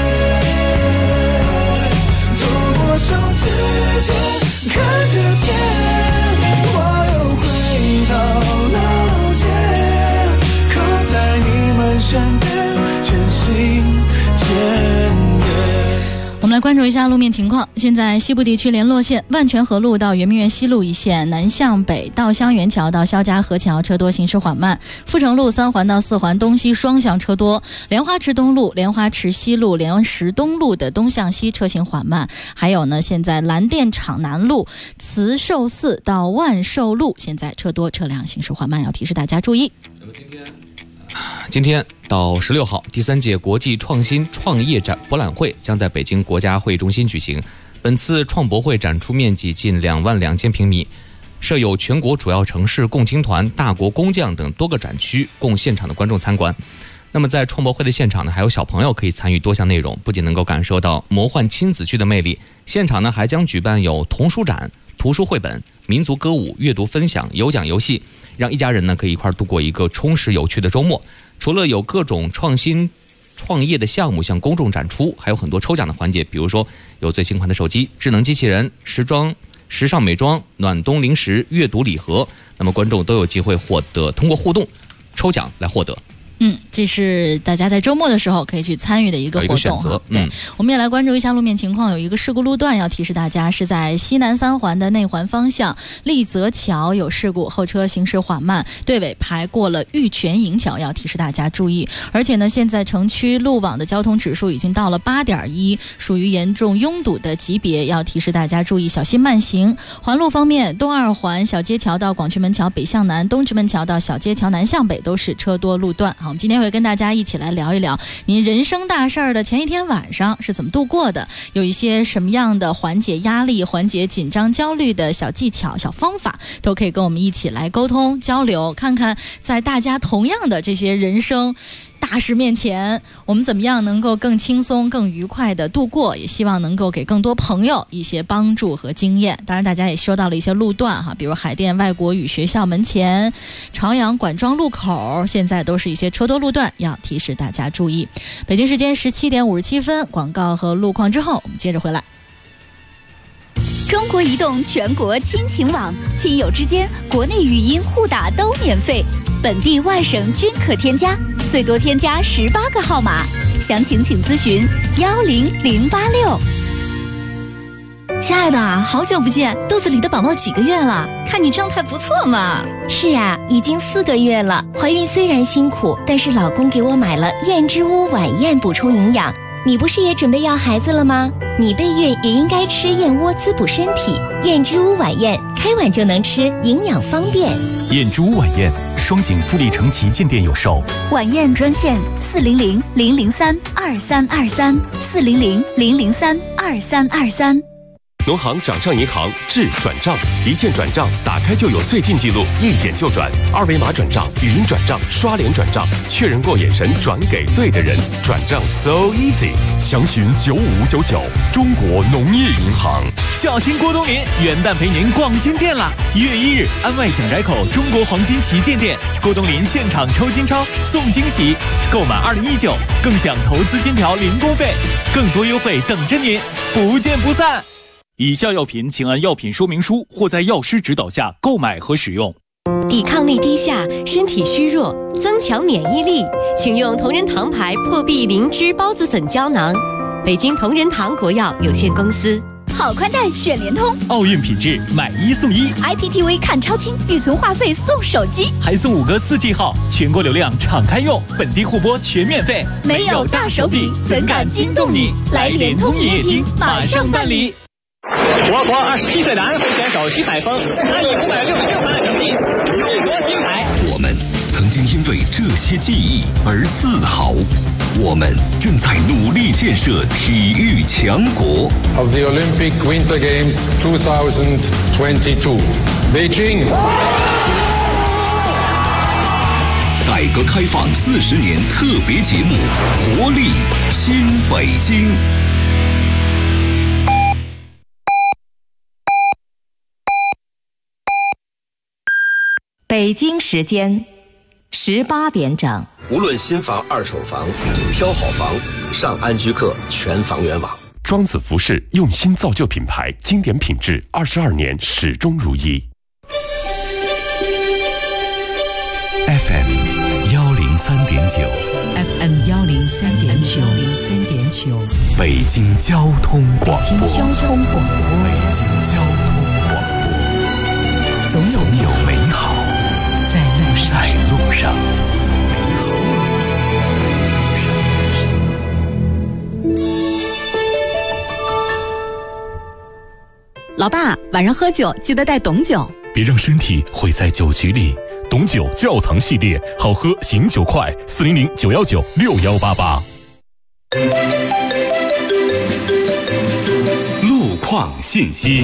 走过手指间看着天，我又回到那老街，靠在你们身边，渐行渐远。 我们来关注一下路面情况。现在西部地区联络线万泉河路到圆明园西路一线南向北到香园桥到肖家河桥车多，行驶缓慢。阜成路3环到4环东西双向车多。莲花池东路、莲花池西路、莲石东路的东向西车行缓慢。还有呢，现在蓝电厂南路慈寿寺到万寿路现在车多，车辆行驶缓慢，要提示大家注意。 今天到16号，第3届国际创新创业展博览会将在北京国家会议中心举行。本次创博会展出面积近22000平米，设有全国主要城市共青团、大国工匠等多个展区，供现场的观众参观。那么在创博会的现场呢，还有小朋友可以参与多项内容，不仅能够感受到魔幻亲子剧的魅力，现场呢还将举办有童书展、图书绘本、民族歌舞、阅读分享、有奖游戏，让一家人呢可以一块度过一个充实有趣的周末。除了有各种创新创业的项目向公众展出，还有很多抽奖的环节，比如说有最新款的手机、智能机器人、时尚美妆、暖冬零食、阅读礼盒，那么观众都有机会获得，通过互动抽奖来获得。 这是大家在周末的时候可以去参与的一个活动哈。对，我们也来关注一下路面情况。有一个事故路段要提示大家，是在西南3环的内环方向，立泽桥有事故，后车行驶缓慢，队尾排过了玉泉营桥，要提示大家注意。而且呢，现在城区路网的交通指数已经到了8.1，属于严重拥堵的级别，要提示大家注意，小心慢行。环路方面，东2环小街桥到广渠门桥北向南，东直门桥到小街桥南向北都是车多路段。好，我们今天会跟大家一起来聊一聊您人生大事儿的前一天晚上是怎么度过的，有一些什么样的缓解压力、缓解紧张焦虑的小技巧、小方法，都可以跟我们一起来沟通交流，看看在大家同样的这些人生大事面前，我们怎么样能够更轻松、更愉快的度过，也希望能够给更多朋友一些帮助和经验。当然大家也说到了一些路段哈，比如海淀外国语学校门前、朝阳管庄路口，现在都是一些车多路段，要提示大家注意。北京时间17点57分，广告和路况之后我们接着回来。 中国移动全国亲情网，亲友之间国内语音互打都免费，本地外省均可添加，最多添加18个号码，详情请咨询10086。 亲爱的，好久不见，肚子里的宝宝几个月了？看你状态不错嘛。 是啊，已经4个月了。怀孕虽然辛苦，但是老公给我买了燕之屋晚宴补充营养。你不是也准备要孩子了吗？你备孕也应该吃燕窝滋补身体。燕之屋晚宴，开碗就能吃，营养方便。 燕之屋晚宴，双井富力城旗舰店有售。 晚宴专线400-003-2323，400-003-2323。 农行掌上银行智转账，一键转账，打开就有最近记录，一点就转，二维码转账、语音转账、刷脸转账，确认过眼神转给对的人，转账 so easy。 详询9599，中国农业银行。 小心郭冬临，元旦陪您逛金店啦！1月1日，安外蒋宅口中国黄金旗舰店，郭冬临现场抽金钞送惊喜，购满2019更享投资金条零工费，更多优惠等着您，不见不散。以下药品请按药品说明书或在药师指导下购买和使用。 抵抗力低下，身体虚弱，增强免疫力，请用同仁堂牌破壁灵芝孢子粉胶囊。北京同仁堂国药有限公司。 好宽带选联通， 奥运品质买1送1 ，IPTV 看超清，预存话费送手机， 还送5个4G 号，全国流量敞开用，本地互播全免费。 没有大手笔，怎敢惊动你？来联通营业厅马上办理。 我国27岁的安徽选手徐海峰，他以566分的成绩入国金牌。 我们曾经经因为这些记忆而自豪。我们正在努力建设体育强国。 Of the Olympic Winter Games 2022, Beijing. 改革开放40年特别节目《活力新北京》。 北京时间18点整。 无论新房、二手房，挑好房，上安居客全房源网。 庄子服饰用心造就品牌，经典品质，22年始终如一。 FM 103.9 FM 103.9 北京交通广播。 北京交通广播。 北京交通广播。 总有美好在路上。 老爸，晚上喝酒记得带董酒， 别让身体毁在酒局里。董酒窖藏系列，好喝醒酒快，400-919-6188。 路况信息。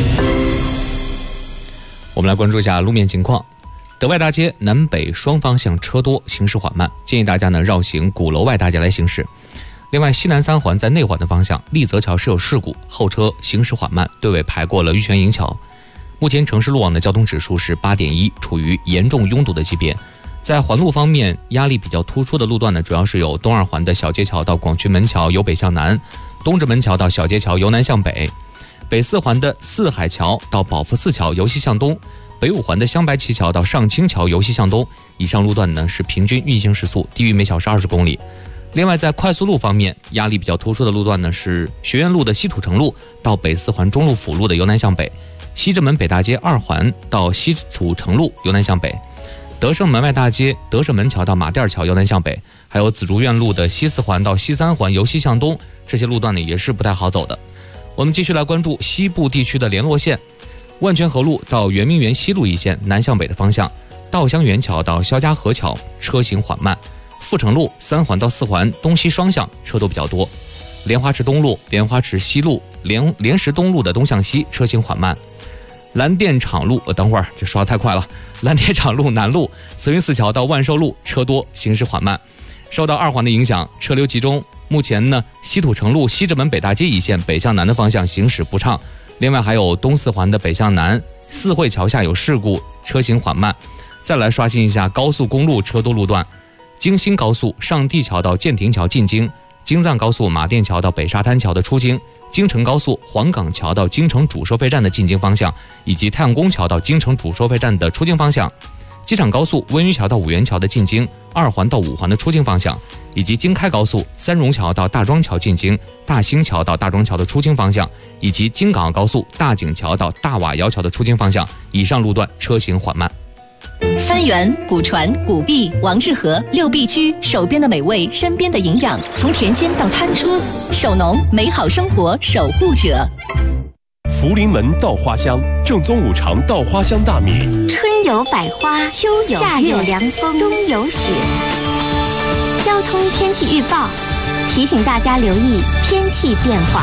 我们来关注一下路面情况。德外大街南北双方向车多，行驶缓慢，建议大家呢绕行鼓楼外大街来行驶。另外，西南三环在内环的方向，立泽桥是有事故，后车行驶缓慢，队尾排过了玉泉营桥。目前城市路网的交通指数是8.1，处于严重拥堵的级别。在环路方面，压力比较突出的路段呢，主要是有东二环的小街桥到广渠门桥由北向南，东直门桥到小街桥由南向北，北四环的四海桥到宝福寺桥由西向东，北五环的香白旗桥到上清桥由西向东。以上路段呢是平均运行时速低于每小时20公里。另外，在快速路方面，压力比较突出的路段呢是学院路的西土城路到北四环中路辅路的由南向北，西直门北大街2环到西土城路由南向北，德胜门外大街德胜门桥到马甸桥由南向北，还有紫竹院路的西四环到西三环由西向东，这些路段呢也是不太好走的。我们继续来关注西部地区的联络线，万泉河路到圆明园西路一线南向北的方向，稻香园桥到肖家河桥车行缓慢，阜成路3环到4环东西双向车都比较多，莲花池东路、莲花池西路、莲石东路的东向西车行缓慢，蓝电厂路等会儿这刷得太快了，蓝电厂路南路慈云寺桥到万寿路车多，行驶缓慢。受到2环的影响，车流集中，目前呢西土城路西直门北大街一线北向南的方向行驶不畅。另外还有东四环的北向南四惠桥下有事故，车行缓慢。再来刷新一下高速公路车多路段，京新高速上地桥到建亭桥进京，京藏高速马甸桥到北沙滩桥的出京，京承高速黄岗桥到京承主收费站的进京方向，以及太阳宫桥到京承主收费站的出京方向，机场高速温榆桥到五元桥的进京，2环到5环的出京方向，以及京开高速三榕桥到大庄桥进京，大兴桥到大庄桥的出京方向，以及京港澳高速大井桥到大瓦窑桥的出京方向，以上路段车行缓慢。 三元、古传、古碧、王致和6必居，手边的美味，身边的营养，从田间到餐桌，手农美好生活守护者。 福临门稻花香，正宗5常稻花香大米。 春有百花，秋有夏有凉风，冬有雪。交通天气预报提醒大家留意天气变化。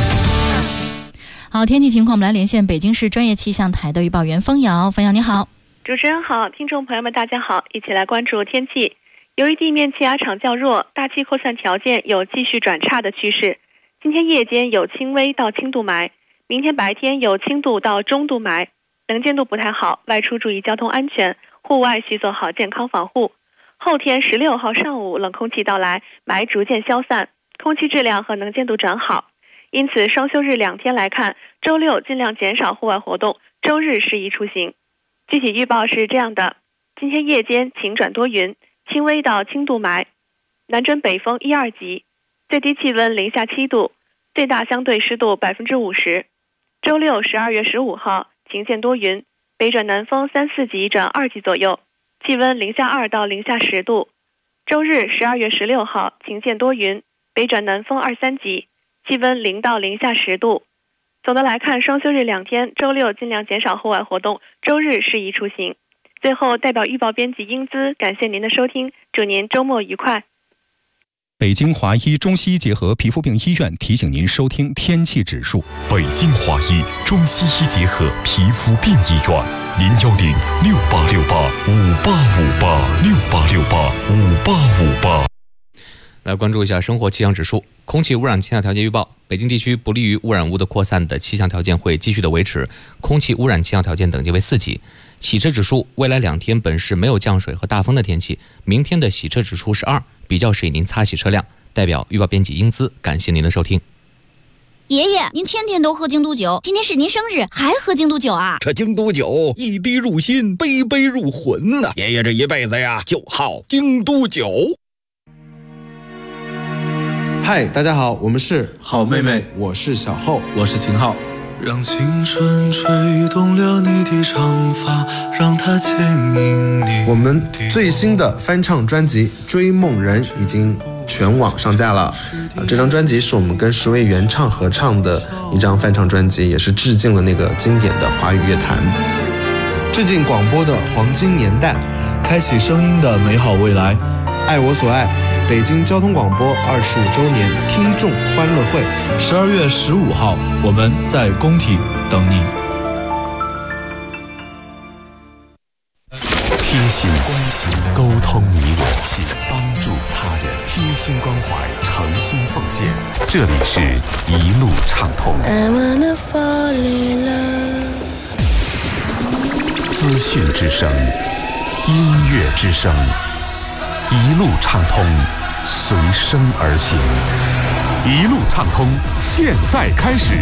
好，天气情况，我们来连线北京市专业气象台的预报员冯瑶。冯瑶你好。 主持人好，听众朋友们大家好，一起来关注天气。由于地面气压场较弱，大气扩散条件有继续转差的趋势。今天夜间有轻微到轻度霾，明天白天有轻度到中度霾，能见度不太好，外出注意交通安全，户外需做好健康防护。后天16号上午冷空气到来，霾逐渐消散，空气质量和能见度转好。因此双休日2天来看，周六尽量减少户外活动，周日适宜出行。具体预报是这样的：今天夜间晴转多云，轻微到轻度霾，南转北风1、2级，最低气温零下7度，最大相对湿度50%。周六12月15号晴见多云，北转南风3、4级转2级左右，气温零下2到零下10度。周日12月16号晴见多云，北转南风2、3级，气温0到零下10度。总的来看，双休日2天，周六尽量减少户外活动，周日适宜出行。 最后，代表预报编辑英姿感谢您的收听，祝您周末愉快。 北京华医中西医结合皮肤病医院提醒您收听天气指数。 北京华医中西医结合皮肤病医院，0106868585868685858。 来关注一下生活气象指数。空气污染气象条件预报，北京地区不利于污染物的扩散的气象条件会继续的维持，空气污染气象条件等级为4级。洗车指数，未来2天本市没有降水和大风的天气，明天的洗车指数是2，比较适宜您擦洗车辆。代表预报编辑英姿感谢您的收听。 爷爷，您天天都喝京都酒，今天是您生日，还喝京都酒啊？ 这京都酒一滴入心，杯杯入魂呐！爷爷这一辈子呀，就好京都酒。 嗨，大家好，我们是好妹妹，我是小厚， 我是秦昊。让青春吹动了你的长发，让它牵引你。 我们最新的翻唱专辑《追梦人》已经全网上架了。这张专辑是我们跟10位原唱合唱的一张翻唱专辑，也是致敬了那个经典的华语乐坛，致敬广播的黄金年代， 开启声音的美好未来。 爱我所爱。北京交通广播25周年听众欢乐会 ，12月15号，我们在工体等你。 贴心关心，沟通你我，帮助他人，贴心关怀，诚心奉献。这里是一路畅通。资讯之声，音乐之声。一路畅通，随声而行。一路畅通，现在开始。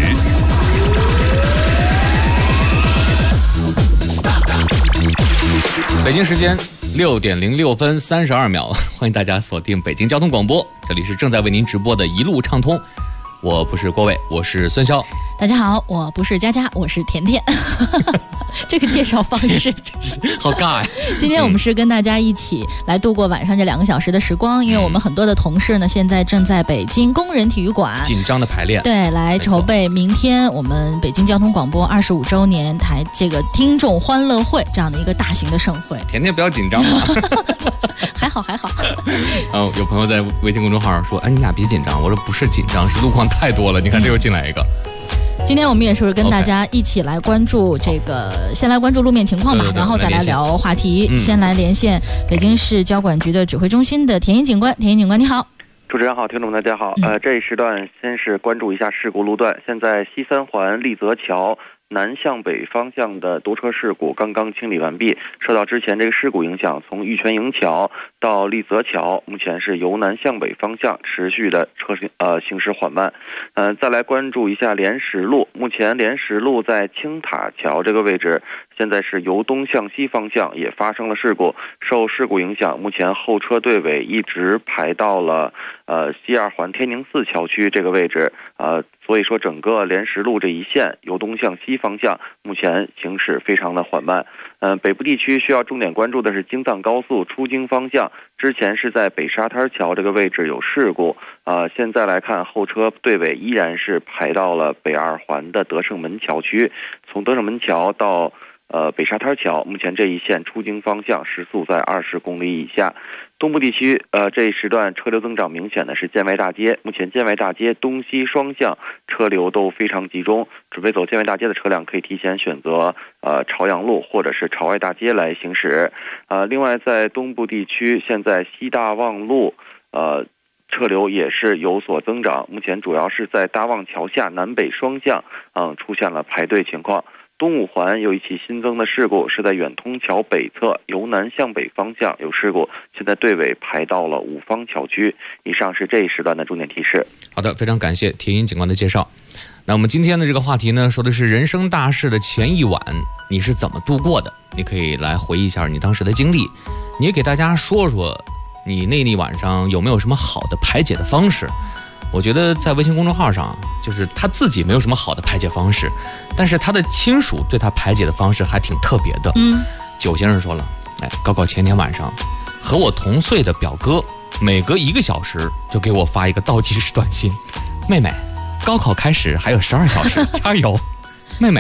北京时间6点06分32秒，欢迎大家锁定北京交通广播，这里是正在为您直播的一路畅通。我不是郭伟，我是孙潇。 大家好，我不是佳佳，我是甜甜。这个介绍方式好尬呀！ 今天我们是跟大家一起来度过晚上这2个小时的时光，因为我们很多的同事呢，现在正在北京工人体育馆紧张的排练， 对，来筹备明天我们北京交通广播25周年台这个听众欢乐会这样的一个大型的盛会。 甜甜不要紧张嘛。 还好。 有朋友在微信公众号上说：“哎，你俩别紧张。”我说：“不是紧张，是路况太多了。”你看，这又进来一个。 今天我们也是跟大家一起来关注这个，先来关注路面情况吧，然后再来聊话题。先来连线北京市交管局的指挥中心的田英警官，田英警官你好。 主持人好，听众们大家好。这一时段先是关注一下事故路段，现在西三环立泽桥南向北方向的多车事故刚刚清理完毕，受到之前这个事故影响，从玉泉营桥到立泽桥，目前是由南向北方向持续的行驶缓慢。再来关注一下莲石路，目前莲石路在青塔桥这个位置，现在是由东向西方向也发生了事故，受事故影响，目前后车队尾一直排到了西二环天宁寺桥区这个位置，所以说整个莲石路这一线由东向西方向目前行驶非常的缓慢。北部地区需要重点关注的是京藏高速出京方向，之前是在北沙滩桥这个位置有事故，现在来看后车队尾依然是排到了北二环的德胜门桥区，从德胜门桥到北沙滩桥，目前这一线出京方向时速在20公里以下。东部地区这一时段车流增长明显的是建外大街，目前建外大街东西双向车流都非常集中，准备走建外大街的车辆可以提前选择朝阳路或者是朝外大街来行驶。另外在东部地区，现在西大望路车流也是有所增长，目前主要是在大望桥下南北双向出现了排队情况。东五环有一起新增的事故，是在远通桥北侧由南向北方向有事故，现在队尾排到了五方桥区。以上是这一时段的重点提示。 好的，非常感谢田英警官的介绍。那我们今天的这个话题呢，说的是人生大事的前一晚你是怎么度过的，你可以来回忆一下你当时的经历，你也给大家说说你那一晚上有没有什么好的排解的方式。我觉得在微信公众号上，就是他自己没有什么好的排解方式，但是他的亲属对他排解的方式还挺特别的。九先生说了，高考前天晚上，和我同岁的表哥每隔1个小时就给我发一个倒计时短信，妹妹，高考开始还有12小时，加油！妹妹，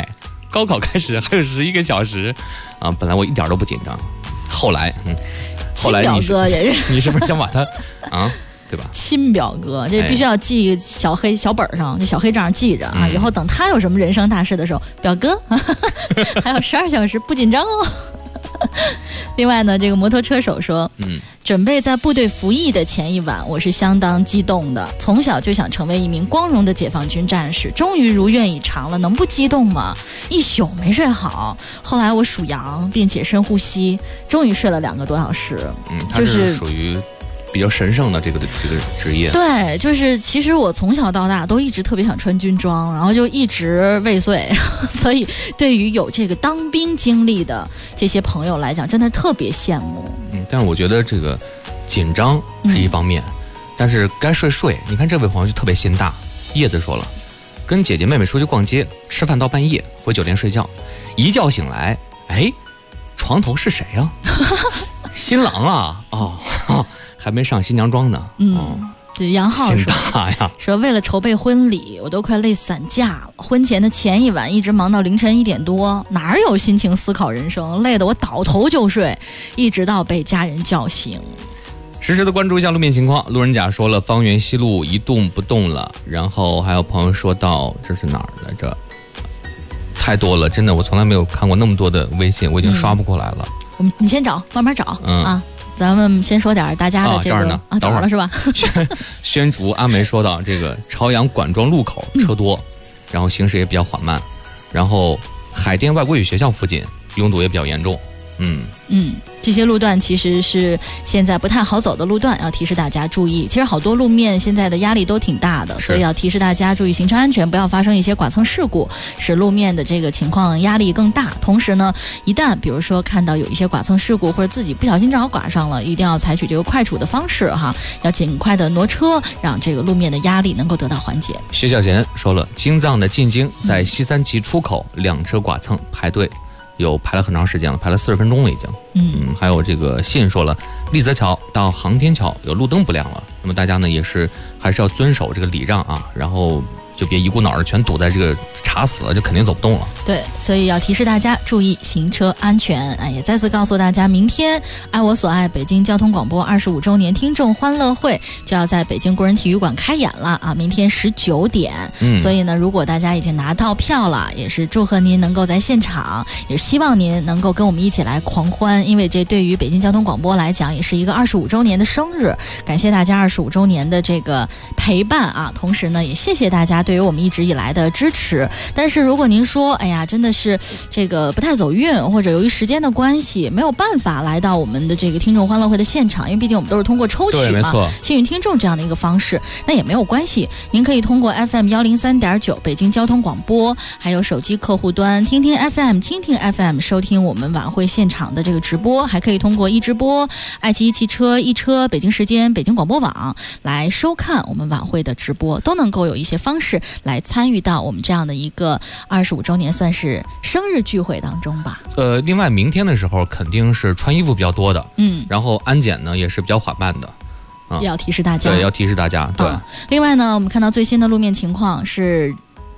高考开始还有11个小时啊！本来我一点都不紧张，后来表哥也是， 你是不是想把他啊？对吧？ 亲表哥，这必须要记小本上，这小黑账记着啊。以后等他有什么人生大事的时候，表哥还有12小时，不紧张哦。另外呢，这个摩托车手说，准备在部队服役的前一晚，我是相当激动的。从小就想成为一名光荣的解放军战士，终于如愿以偿了，能不激动吗？一宿没睡好，后来我数羊，并且深呼吸，终于睡了2个多小时。 他是属于比较神圣的这个职业。 对，就是其实我从小到大都一直特别想穿军装，然后就一直未遂，所以对于有这个当兵经历的这些朋友来讲，真的是特别羡慕。 但是我觉得这个紧张是一方面，但是该睡。你看这位朋友就特别心大，叶子说了，跟姐姐妹妹出去逛街，吃饭到半夜，回酒店睡觉，一觉醒来，哎，床头是谁呀？新郎啊，哦。还没上新娘妆呢。 这杨浩说为了筹备婚礼，我都快累散架了。婚前的前一晚一直忙到凌晨1点多，哪有心情思考人生，累得我倒头就睡，一直到被家人叫醒。 实时的关注一下路面情况。路人甲说了，方圆西路一动不动了。然后还有朋友说到，这是哪儿来着？太多了，真的，我从来没有看过那么多的微信，我已经刷不过来了。 你先找，慢慢找啊。咱们先说点大家的这个等会儿了是吧？ 宣竹阿梅说到，这个朝阳管庄路口车多，然后行驶也比较缓慢，然后海淀外国语学校附近拥堵也比较严重。 这些路段其实是现在不太好走的路段，要提示大家注意。其实好多路面现在的压力都挺大的，所以要提示大家注意行车安全，不要发生一些剐蹭事故，使路面的这个情况压力更大。同时呢，一旦比如说看到有一些剐蹭事故，或者自己不小心正好剐上了，一定要采取这个快处的方式哈，要尽快的挪车，让这个路面的压力能够得到缓解。 薛小贤说了，京藏的进京在西三旗出口2车剐蹭排队。排了很长时间了，排了40分钟了已经。还有这个信说了，丽泽桥到航天桥有路灯不亮了，那么大家呢也是还是要遵守这个礼让啊，然后就别一股脑的全堵在这个查死了，就肯定走不动了。 对，所以要提示大家注意行车安全。也再次告诉大家，明天爱我所爱北京交通广播25周年听众欢乐会就要在北京工人体育馆开演了啊！明天19点。所以呢，如果大家已经拿到票了，也是祝贺您能够在现场，也希望您能够跟我们一起来狂欢，因为这对于北京交通广播来讲，也是一个25周年的生日。感谢大家25周年的这个陪伴啊！同时呢，也谢谢大家对于我们一直以来的支持。但是如果您说，哎呀，真的是这个不太走运，或者由于时间的关系没有办法来到我们的这个听众欢乐会的现场，因为毕竟我们都是通过抽取嘛，幸运听众这样的一个方式，那也没有关系，您可以通过 FM 103.9北京交通广播，还有手机客户端听听 FM、蜻蜓 FM 收听我们晚会现场的这个直播，还可以通过一直播、爱奇艺汽车、一车、北京时间、北京广播网来收看我们晚会的直播，都能够有一些方式来参与到我们这样的一个25周年算是生日聚会当中吧。 另外明天的时候肯定是穿衣服比较多的，然后安检呢也是比较缓慢的。 要提示大家， 对，要提示大家，对。 另外呢，我们看到最新的路面情况是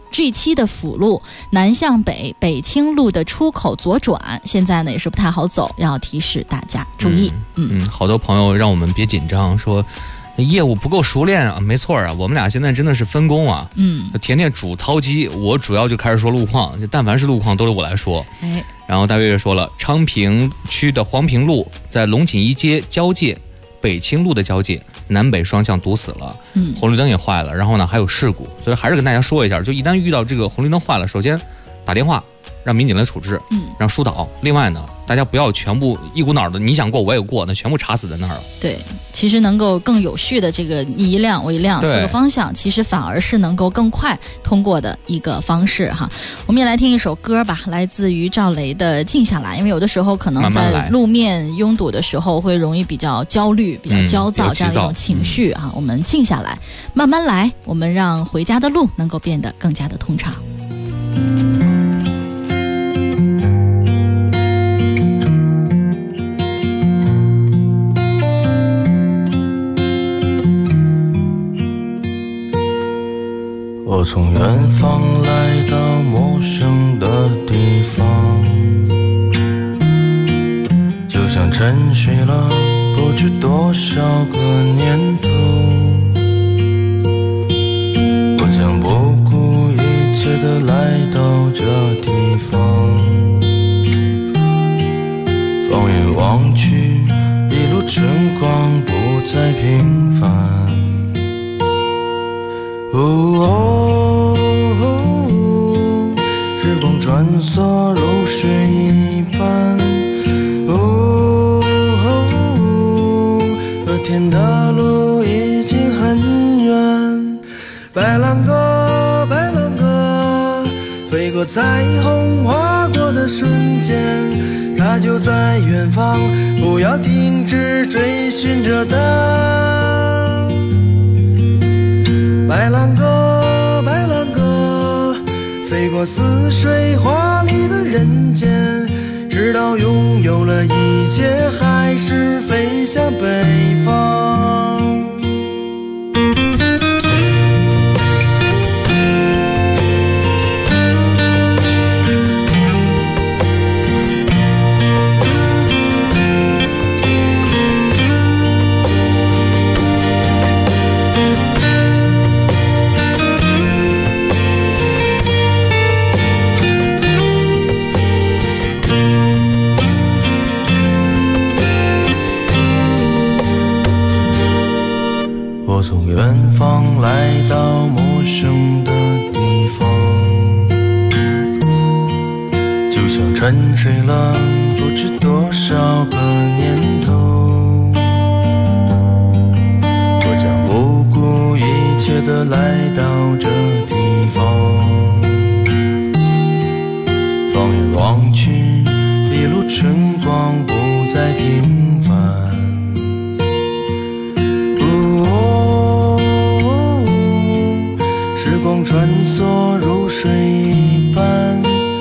G7 的辅路南向北北清路的出口左转，现在呢也是不太好走，要提示大家注意。 好多朋友让我们别紧张，说业务不够熟练啊，没错啊，我们俩现在真的是分工啊。甜甜主掏机，我主要就开始说路况，但凡是路况都是我来说。然后大月月说了，昌平区的黄平路在龙锦一街交界北清路的交界南北双向堵死了，红绿灯也坏了，然后呢还有事故，所以还是跟大家说一下，就一旦遇到这个红绿灯坏了，首先打电话让民警来处置，让疏导。另外呢，大家不要全部一股脑的你想过我也过，那全部插死在那儿了。 对，其实能够更有序的这个你一辆我一辆4个方向，其实反而是能够更快通过的一个方式哈。我们也来听一首歌吧，来自于赵雷的《静下来》，因为有的时候可能在路面拥堵的时候会容易比较焦虑、比较焦躁这样的一种情绪啊。我们静下来，慢慢来，我们让回家的路能够变得更加的通畅。 我从远方来到陌生的地方，就像沉睡了不知多少个年头。我将不顾一切地来到这地方，放眼望去，一路晨光不再平凡。时光穿梭如水一般，和天的路已经很远。白兰鸽，白兰鸽，飞过彩虹划过的瞬间，它就在远方，不要停止追寻着它。白兰鸽，白兰鸽，飞过似水华丽的人间，直到拥有了一切，还是飞向北方。从远方来到陌生的地方，就像沉睡了不知多少个年头。我将不顾一切地来到这地方，放眼望去，一路晨光不再平凡。时光穿梭如水一般，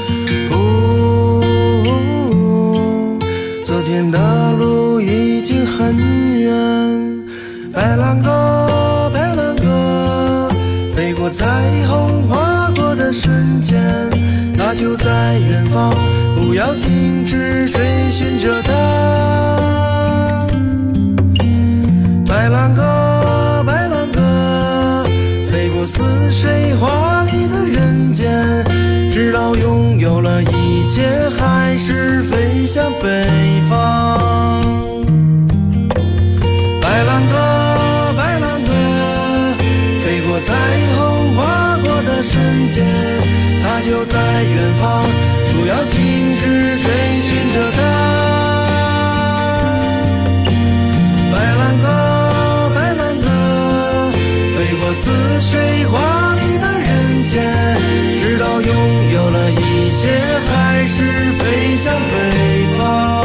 昨天的路已经很远。白兰鸽，白兰鸽，飞过彩虹划过的瞬间，它就在远方，不要停止追寻着它。白兰鸽，白兰鸽，飞过似水华丽的人间，直到拥有了一切，还是飞向北方。白兰鸽，白兰鸽，飞过彩虹划过的瞬间，它就在远方，不要停止追寻着它。白兰鸽，白兰鸽，飞过似水华丽的人间，直到拥有了一切，还是飞向北方。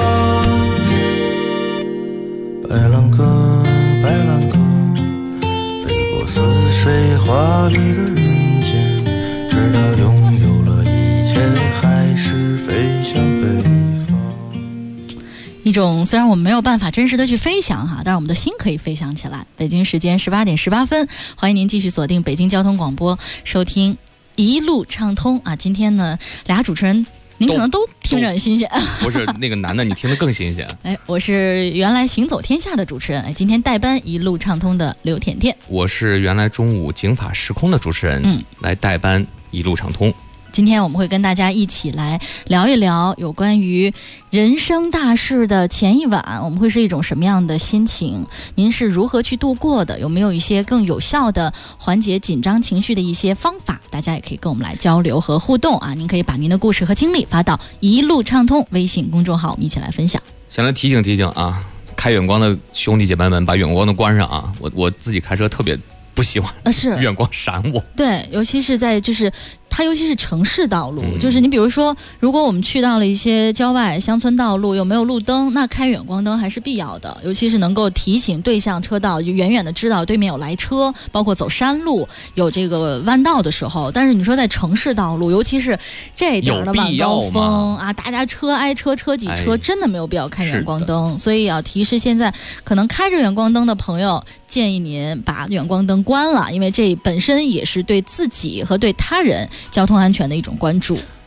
白兰鸽，白兰鸽，飞过似水华丽的人间，直到拥有了一切，还是飞向北方。 一种虽然我们没有办法真实的去飞翔哈，但是我们的心可以飞翔起来。北京时间18点18分，欢迎您继续锁定北京交通广播，收听一路畅通啊。今天呢，俩主持人您可能都听着很新鲜。 不是那个男的，你听得更新鲜。 哎，我是原来行走天下的主持人，哎，今天代班一路畅通的刘甜甜。 我是原来中午警法时空的主持人，来代班一路畅通。 今天我们会跟大家一起来聊一聊有关于人生大事的前一晚，我们会是一种什么样的心情？您是如何去度过的？有没有一些更有效的缓解紧张情绪的一些方法？大家也可以跟我们来交流和互动啊！您可以把您的故事和经历发到一路畅通微信公众号，我们一起来分享。 先来提醒啊，开远光的兄弟姐妹们，把远光都关上啊！我自己开车特别不喜欢是远光闪我。 对，尤其是在它尤其是城市道路，就是你比如说，如果我们去到了一些郊外乡村道路，有没有路灯，那开远光灯还是必要的，尤其是能够提醒对向车道，远远的知道对面有来车，包括走山路有这个弯道的时候。但是你说在城市道路，尤其是这点的晚高峰啊，大家车挨车，车挤车，真的没有必要开远光灯。所以要提示现在可能开着远光灯的朋友，建议您把远光灯关了，因为这本身也是对自己和对他人交通安全的一种关注。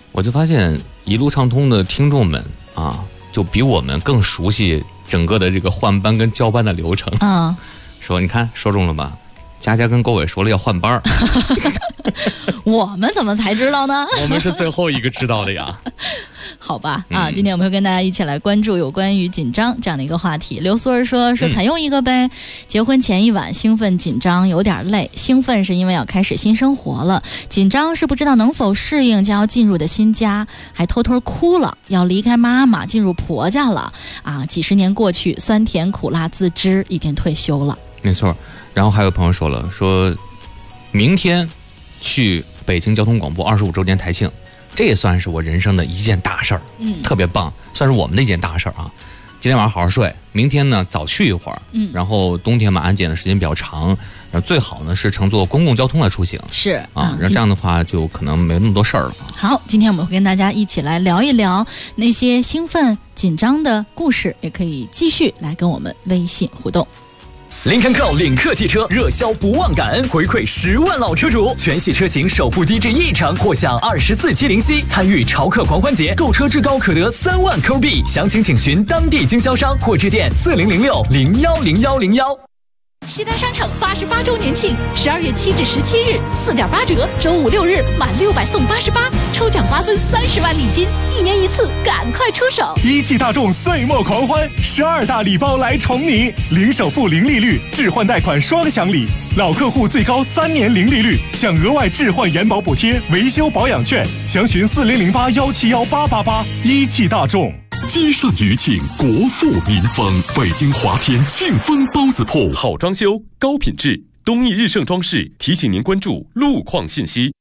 我就发现一路畅通的听众们啊，就比我们更熟悉整个的这个换班跟交班的流程。说你看说中了吧？佳佳跟郭伟说了要换班儿， 我们怎么才知道呢？ 我们是最后一个知道的呀。 好吧，今天我们会跟大家一起来关注有关于紧张这样的一个话题。刘苏儿说采用一个呗，结婚前一晚兴奋紧张有点累，兴奋是因为要开始新生活了，紧张是不知道能否适应将要进入的新家，还偷偷哭了，要离开妈妈进入婆家了啊！几十年过去，酸甜苦辣自知，已经退休了。 没错。然后还有朋友说了，说明天去北京交通广播25周年台庆，这也算是我人生的一件大事儿，特别棒，算是我们的一件大事儿啊。今天晚上好好睡，明天呢早去一会儿，然后冬天嘛安检的时间比较长，然后最好呢是乘坐公共交通来出行， 是啊，这样的话就可能没那么多事儿了。 好，今天我们会跟大家一起来聊一聊那些兴奋紧张的故事，也可以继续来跟我们微信互动。 林肯 Go 领克汽车热销不忘感恩，回馈10万老车主，全系车型首付低至1成，或享24期零息。参与潮客狂欢节，购车至高可得3万扣币。详情请询当地经销商或致电4006010101。 西单商场88周年庆，12月7至17日4.8折，周5、6日满600送88，抽奖瓜分30万礼金，1年1次，赶快出手！ 一汽大众岁末狂欢，12大礼包来宠你，零首付、零利率，置换贷款双享礼，老客户最高3年零利率，享额外置换延保补贴、维修保养券，详询4008171888。一汽大众。 积善余庆，国富民丰。北京华天庆丰包子铺，好装修，高品质。东益日盛装饰提醒您关注路况信息。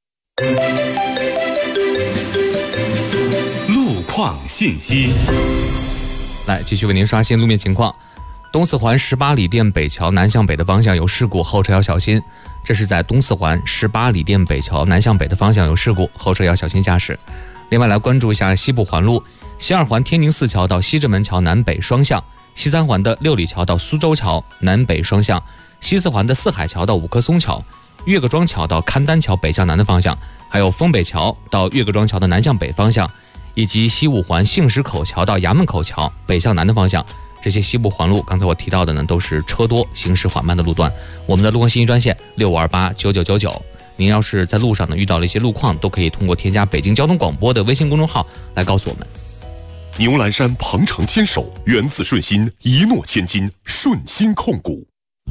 路况信息， 来继续为您刷新路面情况。东四环18里店北桥南向北的方向有事故，后车要小心。这是在东四环18里店北桥南向北的方向有事故，后车要小心驾驶。另外来关注一下西部环路，西二环天宁寺桥到西直门桥南北双向，西三环的六里桥到苏州桥南北双向，西四环的四海桥到五棵松桥，岳各庄桥到勘丹桥北向南的方向，还有丰北桥到岳各庄桥的南向北方向，以及西五环杏石口桥到衙门口桥北向南的方向。这些西部环路刚才我提到的呢，都是车多行驶缓慢的路段。我们的路况信息专线65289999，您要是在路上呢遇到了一些路况，都可以通过添加北京交通广播的微信公众号来告诉我们。 牛栏山鹏程牵手，源自顺心，一诺千金，顺心控股。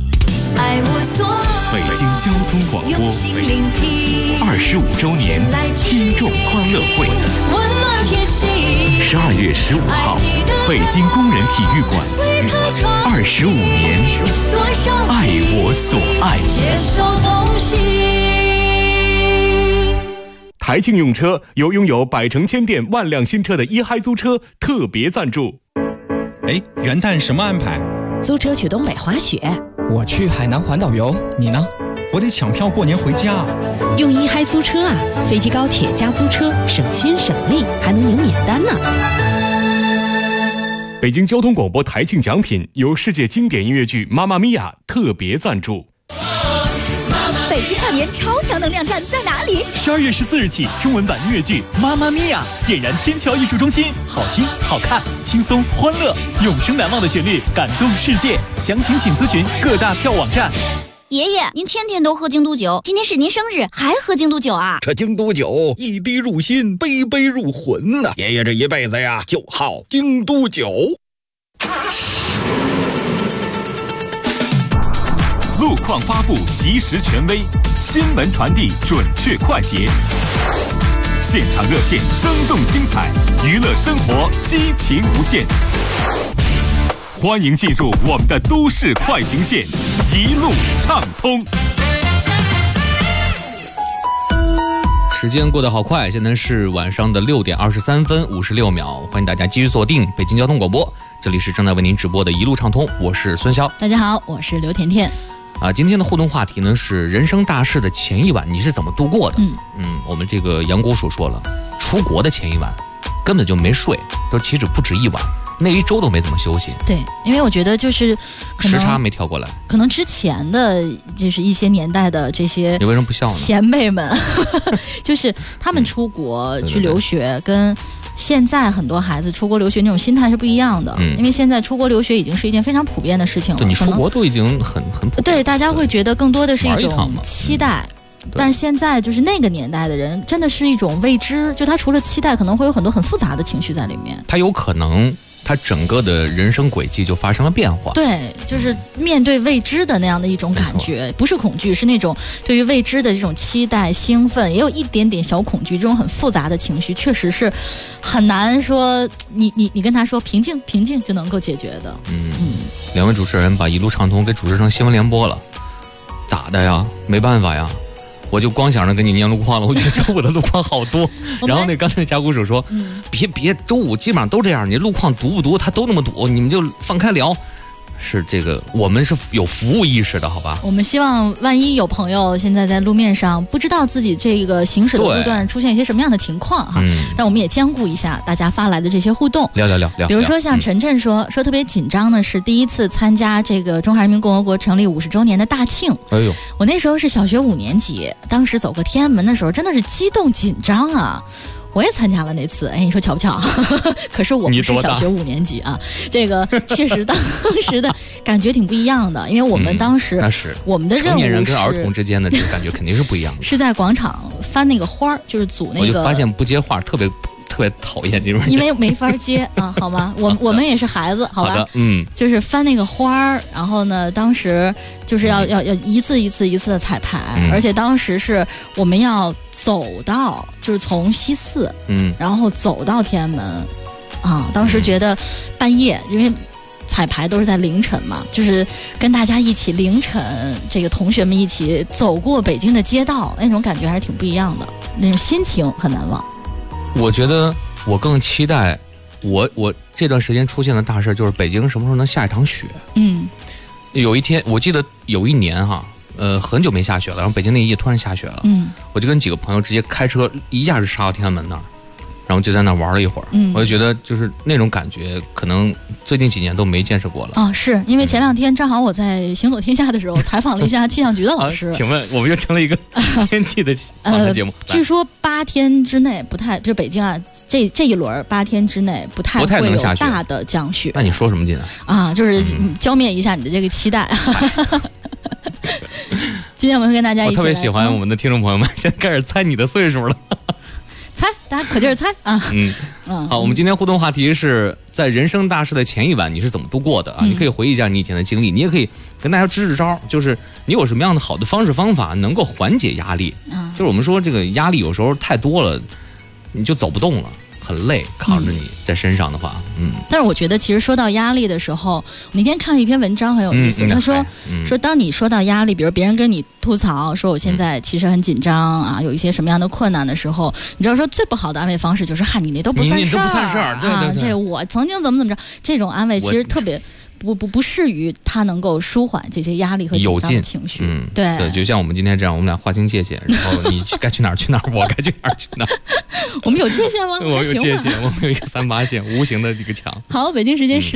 北京交通广播25周年听众欢乐会，12月15号，北京工人体育馆，25年，爱我所爱。 台庆用车由拥有百城千店万辆新车的一嗨租车特别赞助。 元旦什么安排？ 租车去东北滑雪。 我去海南环岛游，你呢？ 我得抢票过年回家。 用一嗨租车啊，飞机高铁加租车，省心省力，还能赢免单呢。 北京交通广播台庆奖品由世界经典音乐剧《妈妈咪呀》特别赞助。 北京跨年超强能量站在哪里 ？12月14日起，中文版音乐剧《妈妈咪呀》点燃天桥艺术中心，好听、好看、轻松、欢乐，永生难忘的旋律，感动世界。详情请咨询各大票网站。 爷爷，您天天都喝京都酒，今天是您生日，还喝京都酒啊？ 这京都酒一滴入心，杯杯入魂呐！爷爷这一辈子呀，就好京都酒。 路况发布及时权威，新闻传递准确快捷，现场热线生动精彩，娱乐生活激情无限。欢迎进入我们的都市快行线，一路畅通。 时间过得好快，现在是晚上的6点23分56秒，欢迎大家继续锁定北京交通广播，这里是正在为您直播的一路畅通，我是孙潇。 大家好，我是刘甜甜。 今天的互动话题呢是人生大事的前一晚你是怎么度过的？我们这个杨姑叔说了，出国的前一晚根本就没睡，都岂止不止一晚， 那一周都没怎么休息。 对，因为我觉得就是可能时差没调过来， 可能之前的就是一些年代的这些你为什么不笑呢？ 前辈们，就是他们出国去留学，跟现在很多孩子出国留学那种心态是不一样的。因为现在出国留学已经是一件非常普遍的事情了。 对，你出国都已经很普遍。 对，大家会觉得更多的是一种期待。但现在就是那个年代的人，真的是一种未知，就他除了期待，可能会有很多很复杂的情绪在里面。 他有可能，他整个的人生轨迹就发生了变化。 对，就是面对未知的那样的一种感觉，不是恐惧，是那种对于未知的这种期待、兴奋，也有一点点小恐惧，这种很复杂的情绪，确实是很难说你跟他说平静就能够解决的。 两位主持人把一路畅通给主持成新闻联播了，咋的呀？没办法呀。我就光想着跟你念路况了，我觉得周五的路况好多。然后刚才加鼓手说，别，周五基本上都这样，你路况堵不堵，他都那么堵，你们就放开聊。是这个，我们是有服务意识的，好吧？我们希望万一有朋友现在在路面上不知道自己这个行驶的路段出现一些什么样的情况哈，但我们也兼顾一下大家发来的这些互动，聊。比如说像晨晨说特别紧张的是第一次参加这个中华人民共和国成立50周年的大庆。哎呦，我那时候是小学5年级，当时走过天安门的时候，真的是激动紧张啊。我也参加了那次，哎，你说巧不巧？可是我们是小学5年级啊，这个确实当时的感觉挺不一样的，因为我们当时那是我们的任务是成年人跟儿童之间的这个感觉肯定是不一样的，是在广场翻那个花儿，就是组那个。我就发现不接话特别讨厌这种人，因为没法接啊，好吗？我们也是孩子，好吧？好的，就是翻那个花儿，然后呢，当时就是要一次一次的彩排，而且当时是我们要走到，就是从西四，然后走到天安门，啊，当时觉得半夜，因为彩排都是在凌晨嘛，就是跟大家一起凌晨，这个同学们一起走过北京的街道，那种感觉还是挺不一样的，那种心情很难忘。 我觉得我更期待我这段时间出现的大事就是北京什么时候能下一场雪。有一天我记得有一年哈，很久没下雪了，然后北京那一夜突然下雪了，我就跟几个朋友直接开车一下就杀到天安门那儿，然后就在那玩了一会儿。我就觉得就是那种感觉可能最近几年都没见识过了啊。是因为前2天正好我在行走天下的时候采访了一下气象局的老师。请问我们又成了一个天气的访谈节目。据说8天之内不太，就北京啊这一轮8天之内不太会有大的降雪。那你说什么劲啊？就是浇灭一下你的这个期待。今天我们会跟大家一起来，我特别喜欢我们的听众朋友们现在开始猜你的岁数了。猜，大家可劲儿猜啊！好，我们今天互动话题是在人生大事的前一晚你是怎么度过的啊？你可以回忆一下你以前的经历，你也可以跟大家支招，就是你有什么样的好的方式方法能够缓解压力。就是我们说这个压力有时候太多了，你就走不动了。很累，扛着你在身上的话，但是我觉得其实说到压力的时候，我那天看了一篇文章很有意思，他说当你说到压力，比如别人跟你吐槽说我现在其实很紧张啊，有一些什么样的困难的时候，你知道说最不好的安慰方式就是嗨，你那都不算事儿，对，这我曾经怎么着，这种安慰其实特别不适于他能够舒缓这些压力和紧张的情绪。对，就像我们今天这样，我们俩划清界限，然后你该去哪儿去哪儿，我该去哪儿去哪儿。我们有界限吗？我有界限，我们有一个3八线，无形的这个墙。好，北京时间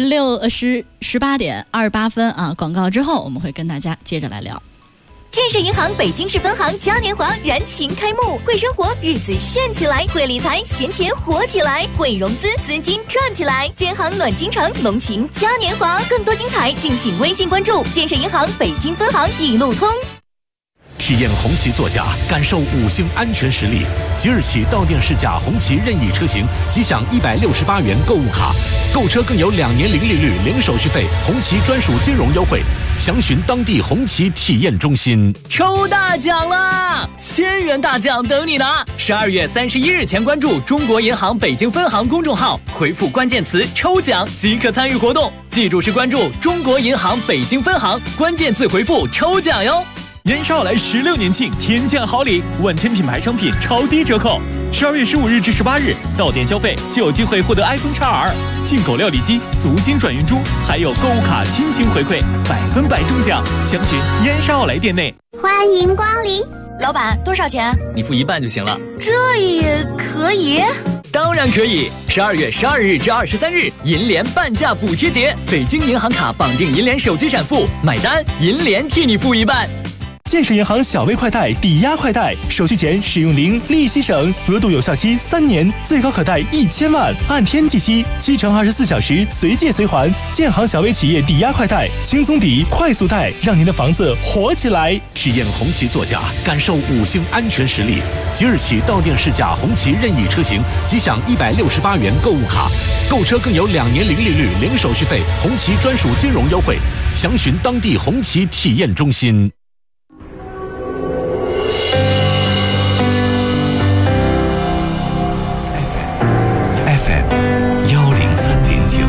18点28分啊，广告之后我们会跟大家接着来聊。 建设银行北京市分行嘉年华燃情开幕，会生活日子炫起来，会理财闲钱活起来，会融资资金赚起来，建行暖京城龙情嘉年华，更多精彩敬请微信关注建设银行北京分行一路通。 体验红旗座驾，感受5星安全实力。即日起到店试驾红旗任意车型，即享168元购物卡，购车更有2年零利率、零手续费，红旗专属金融优惠。详询当地红旗体验中心。 抽大奖啦！1000元大奖等你拿！12月31日前关注中国银行北京分行公众号，回复关键词“抽奖”即可参与活动。记住是关注中国银行北京分行，关键字回复“抽奖”哟。 燕少来16年庆，天降好礼，万千品牌商品超低折扣。12月15日至18日，到店消费就有机会获得 iPhone XR、进口料理机、足金转运珠，还有购物卡亲情回馈，100%中奖。详询燕少来店内。 欢迎光临， 老板多少钱？ 你付1半就行了。 这也可以？ 当然可以。12月12日至23日，银联半价补贴节，北京银行卡绑定银联手机闪付，买单银联替你付一半。 建设银行小微快贷抵押快贷，手续钱使用零，利息省，额度有效期3年，最高可贷1000万，按天计息，7乘24小时随借随还。建行小微企业抵押快贷，轻松抵，快速贷，让您的房子活起来。 体验红旗座驾，感受5星安全实力。即日起到店试驾红旗任意车型，即享168元购物卡，购车更有2年零利率、零手续费，红旗专属金融优惠。详询当地红旗体验中心。103.9，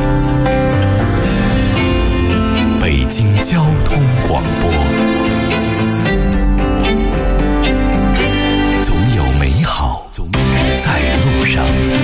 北京交通广播。总有美好在路上。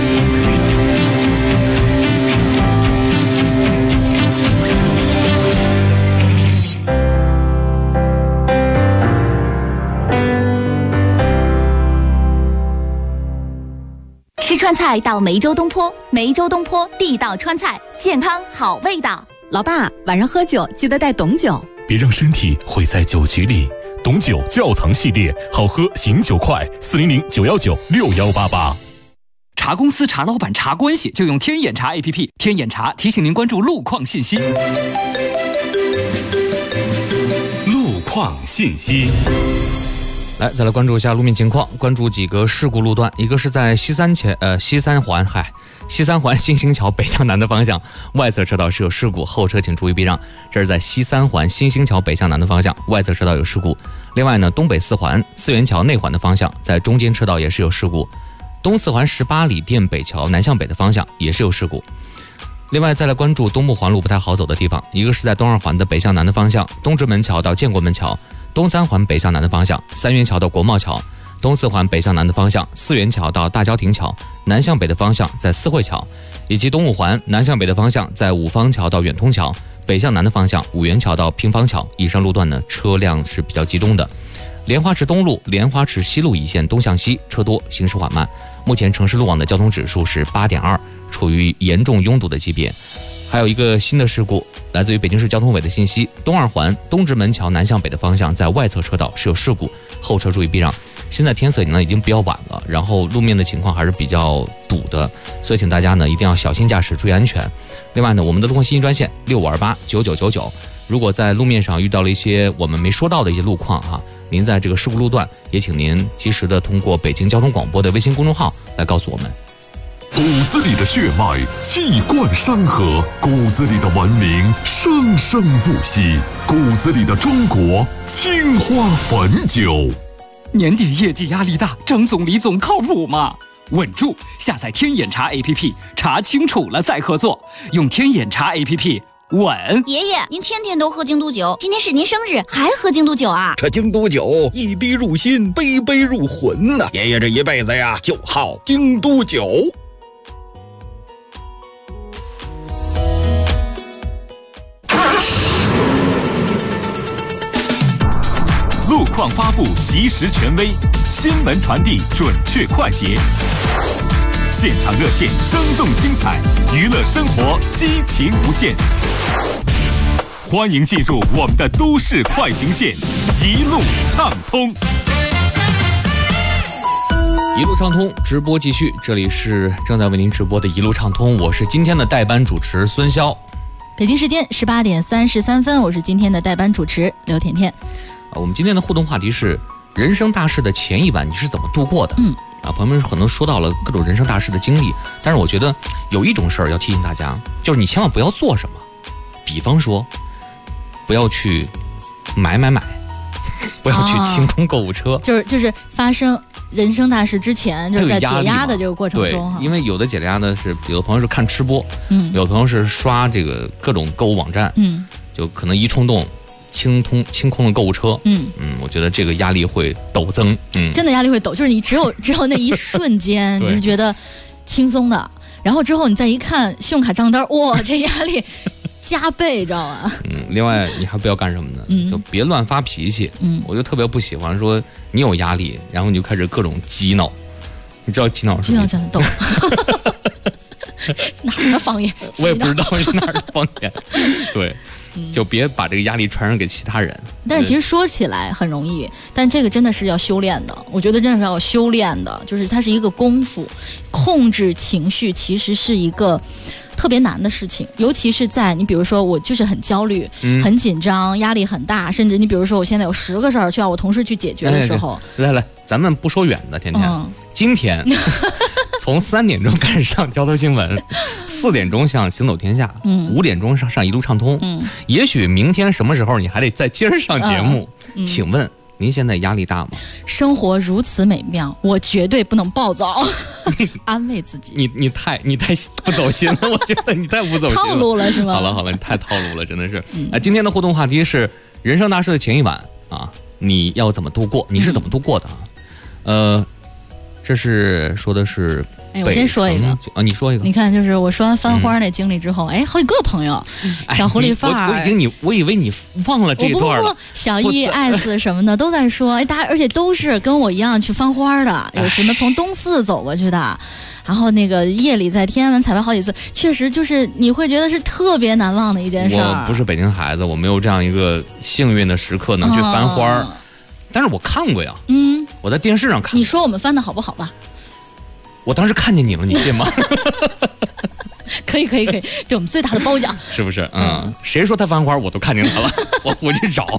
吃川菜到梅州东坡，梅州东坡地道川菜，健康好味道。 老爸，晚上喝酒记得带董酒， 别让身体毁在酒局里。董酒窖藏系列，好喝醒酒快，400-919-6188。 茶公司、茶老板、茶关系，就用天眼茶 APP。天眼茶提醒您关注路况信息。 路况信息。 来，再来关注一下路面情况，关注几个事故路段。一个是在西三环新兴桥北向南的方向，外侧车道是有事故，后车请注意避让。这是在西三环新兴桥北向南的方向，外侧车道有事故。另外呢，东北四环四元桥内环的方向，在中间车道也是有事故。东四环18里店北桥南向北的方向也是有事故。另外再来关注东部环路不太好走的地方，一个是在东二环的北向南的方向，东直门桥到建国门桥，东三环北向南的方向，三元桥到国贸桥，东四环北向南的方向，四元桥到大郊亭桥，南向北的方向在四惠桥，以及东五环南向北的方向在五方桥到远通桥，北向南的方向五元桥到平房桥。以上路段呢，车辆是比较集中的。莲花池东路、莲花池西路一线东向西车多，行驶缓慢。目前城市路网的交通指数是8.2，处于严重拥堵的级别。还有一个新的事故，来自于北京市交通委的信息：东二环东直门桥南向北的方向，在外侧车道是有事故，后车注意避让。现在天色呢已经比较晚了，然后路面的情况还是比较堵的，所以请大家呢一定要小心驾驶，注意安全。另外呢，我们的路况信息专线65289999，如果在路面上遇到了一些我们没说到的一些路况哈，您在这个事故路段，也请您及时的通过北京交通广播的微信公众号来告诉我们。 骨子里的血脉气贯山河，骨子里的文明生生不息，骨子里的中国青花汾酒。 年底业绩压力大，张总李总靠谱吗？稳住！下载天眼茶 APP， 查清楚了再合作，用天眼茶 APP。稳。 爷爷，您天天都喝京都酒，今天是您生日，还喝京都酒啊？ 这京都酒一滴入心，杯杯入魂呐！爷爷这一辈子呀，就好京都酒。 路况发布及时权威，新闻传递准确快捷，现场热线生动精彩，娱乐生活激情无限。欢迎进入我们的都市快行线，一路畅通。 一路畅通直播继续，这里是正在为您直播的一路畅通，我是今天的代班主持孙潇。 北京时间18点33分，我是今天的代班主持刘甜甜。 我们今天的互动话题是人生大事的前一晚你是怎么度过的？朋友们可能说到了各种人生大事的经历，但是我觉得有一种事儿要提醒大家，就是你千万不要做什么，比方说不要去买，不要去清空购物车， 就是发生人生大事之前，就是在解压的这个过程中， 对，因为有的解压呢是有的朋友是看吃播，有的朋友是刷这个各种购物网站，就可能一冲动清空了购物车，我觉得这个压力会陡增， 真的压力会陡，就是你只有那一瞬间你是觉得轻松的，然后之后你再一看信用卡账单，哇，这压力加倍，知道吗？ 另外你还不要干什么呢？就别乱发脾气。我就特别不喜欢说你有压力，然后你就开始各种激恼。 你知道祈祷是祈祷真的懂。哪儿的方言？ 我也不知道是哪儿的方言。对，就别把这个压力传染给其他人。 但是其实说起来很容易，但这个真的是要修炼的。我觉得真的是要修炼的，就是它是一个功夫。控制情绪其实是一个特别难的事情，尤其是在你比如说我就是很焦虑、很紧张、压力很大，甚至你比如说我现在有10个事儿需要我同事去解决的时候， 来，咱们不说远的，天天，今天从3点钟开始上交通新闻，4点钟上行走天下，5点钟上一路畅通，也许明天什么时候你还得再接着上节目，请问您现在压力大吗？ 生活如此美妙，我绝对不能暴躁，安慰自己。 你太不走心了，我觉得你太不走心了， 套路了是吗？ 好了，你太套路了，真的是。今天的互动话题是人生大事的前一晚啊，你要怎么度过？你是怎么度过的啊？这是说的是。 我先说一个啊，你说一个。 你看，就是我说完翻花那经历之后，好几个朋友，小狐狸范儿， 我以为你忘了这一段了。 小易、艾斯什么的都在说，大家而且都是跟我一样去翻花的，有什么从东4走过去的，然后那个夜里在天安门彩排好几次，确实就是你会觉得是特别难忘的一件事。 我不是北京孩子，我没有这样一个幸运的时刻能去翻花，但是我看过呀，我在电视上看。 你说我们翻的好不好吧？ 我当时看见你了，你信吗？ 可以，对我们最大的褒奖， 是不是？谁说他翻花，我都看见他了，我回去找。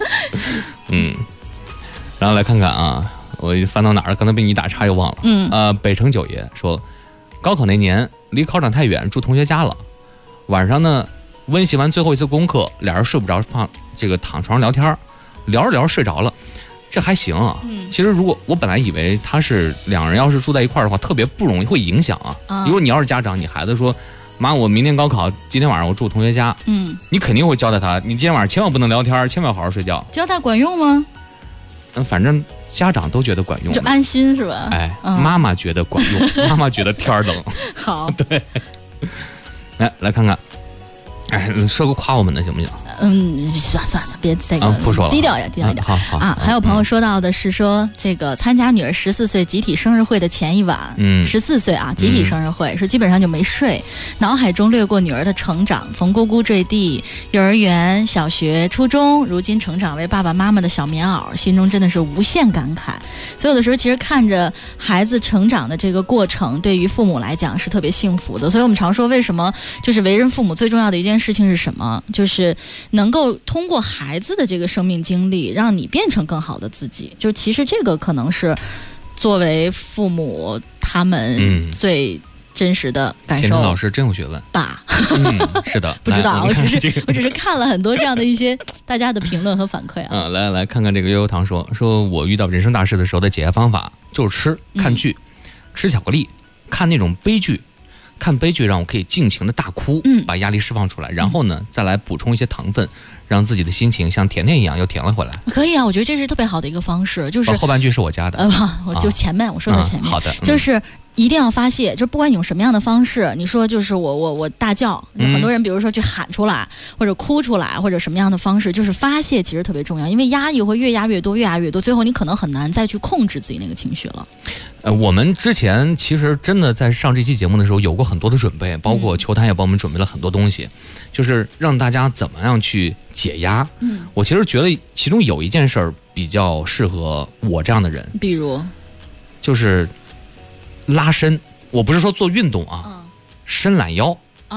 然后来看看啊，我翻到哪儿了？刚才被你打岔又忘了。北城九爷说，高考那年离考场太远，住同学家了。晚上呢，温习完最后一次功课，俩人睡不着，躺床上聊天，聊着聊着睡着了。这还行啊，其实如果我本来以为他是两人要是住在一块儿的话，特别不容易，会影响啊。如果你要是家长，你孩子说，妈，我明天高考，今天晚上我住同学家，你肯定会交代他，你今天晚上千万不能聊天，千万好好睡觉。 交代管用吗？ 反正家长都觉得管用， 就安心是吧？ 妈妈觉得管用，妈妈觉得天冷。 好， 对，来看看。说个夸我们的行不行？ 算了，别这个， 不说了， 低调一点。 好啊！还有朋友说到的是说，这个参加女儿14岁集体生日会的前一晚，14岁啊，集体生日会，说基本上就没睡，脑海中掠过女儿的成长，从呱呱坠地，幼儿园、小学、初中，如今成长为爸爸妈妈的小棉袄，心中真的是无限感慨。所以有的时候，其实看着孩子成长的这个过程，对于父母来讲是特别幸福的。所以我们常说，为什么就是为人父母最重要的一件事情是什么？就是能够通过孩子的这个生命经历，让你变成更好的自己。就其实这个可能是作为父母他们最真实的感受。 天真老师真有学问吧？ 是的， 不知道，我只是看了很多这样的一些大家的评论和反馈啊。 来看看这个悠悠糖说我遇到人生大事的时候的解决方法就是看剧，吃巧克力，看那种悲剧。看悲剧让我可以尽情的大哭，把压力释放出来，然后呢，再来补充一些糖分，让自己的心情像甜甜一样又甜了回来。 可以啊，我觉得这是特别好的一个方式，就是后半句是我加的， 我就前面我说的前面， 好的， 就是一定要发泄，就不管你用什么样的方式，你说就是我大叫，很多人比如说去喊出来，或者哭出来，或者什么样的方式，就是发泄其实特别重要，因为压抑会越压越多，最后你可能很难再去控制自己那个情绪了。 我们之前其实真的在上这期节目的时候有过很多的准备，包括球坛也帮我们准备了很多东西，就是让大家怎么样去解压。我其实觉得其中有一件事儿比较适合我这样的人， 比如就是拉伸。我不是说做运动啊，伸懒腰。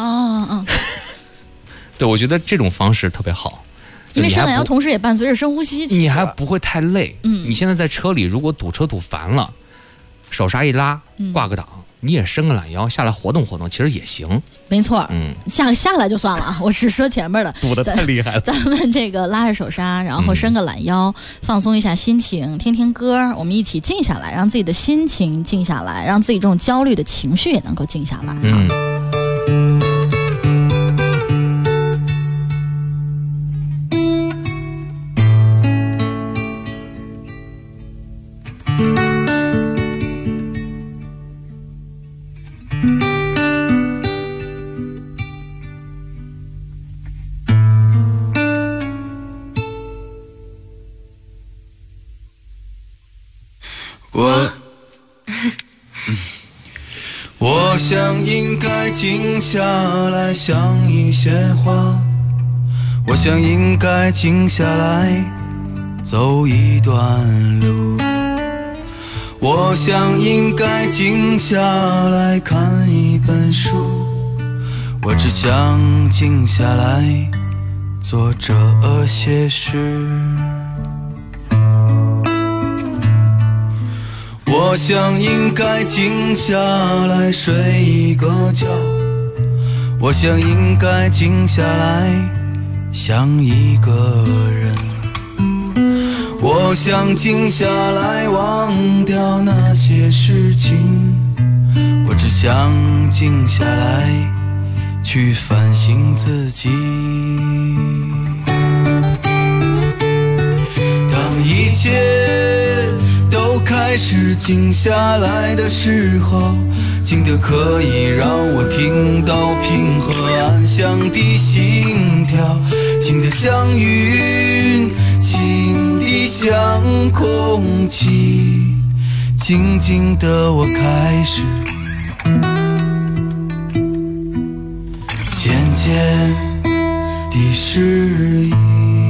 对，我觉得这种方式特别好。 因为伸懒腰同时也伴随着深呼吸， 你还不会太累。你现在在车里如果堵车堵烦了，手刹一拉，挂个档，你也伸个懒腰下来活动活动，其实也行。 没错，下来就算了啊，我是说前面的。 堵得太厉害了。 咱们这个拉着手刹，然后伸个懒腰，放松一下心情，听听歌，我们一起静下来，让自己的心情静下来，让自己这种焦虑的情绪也能够静下来。 我想应该静下来想一些话，我想应该静下来走一段路，我想应该静下来看一本书，我只想静下来做这些事。我想应该静下来睡一个觉，我想应该静下来想一个人，我想静下来忘掉那些事情，我只想静下来去反省自己。当一切都开始静下来的时候，静得可以让我听到平和安详的心跳，静得像云，静得像空气，静静的我开始渐渐地适应。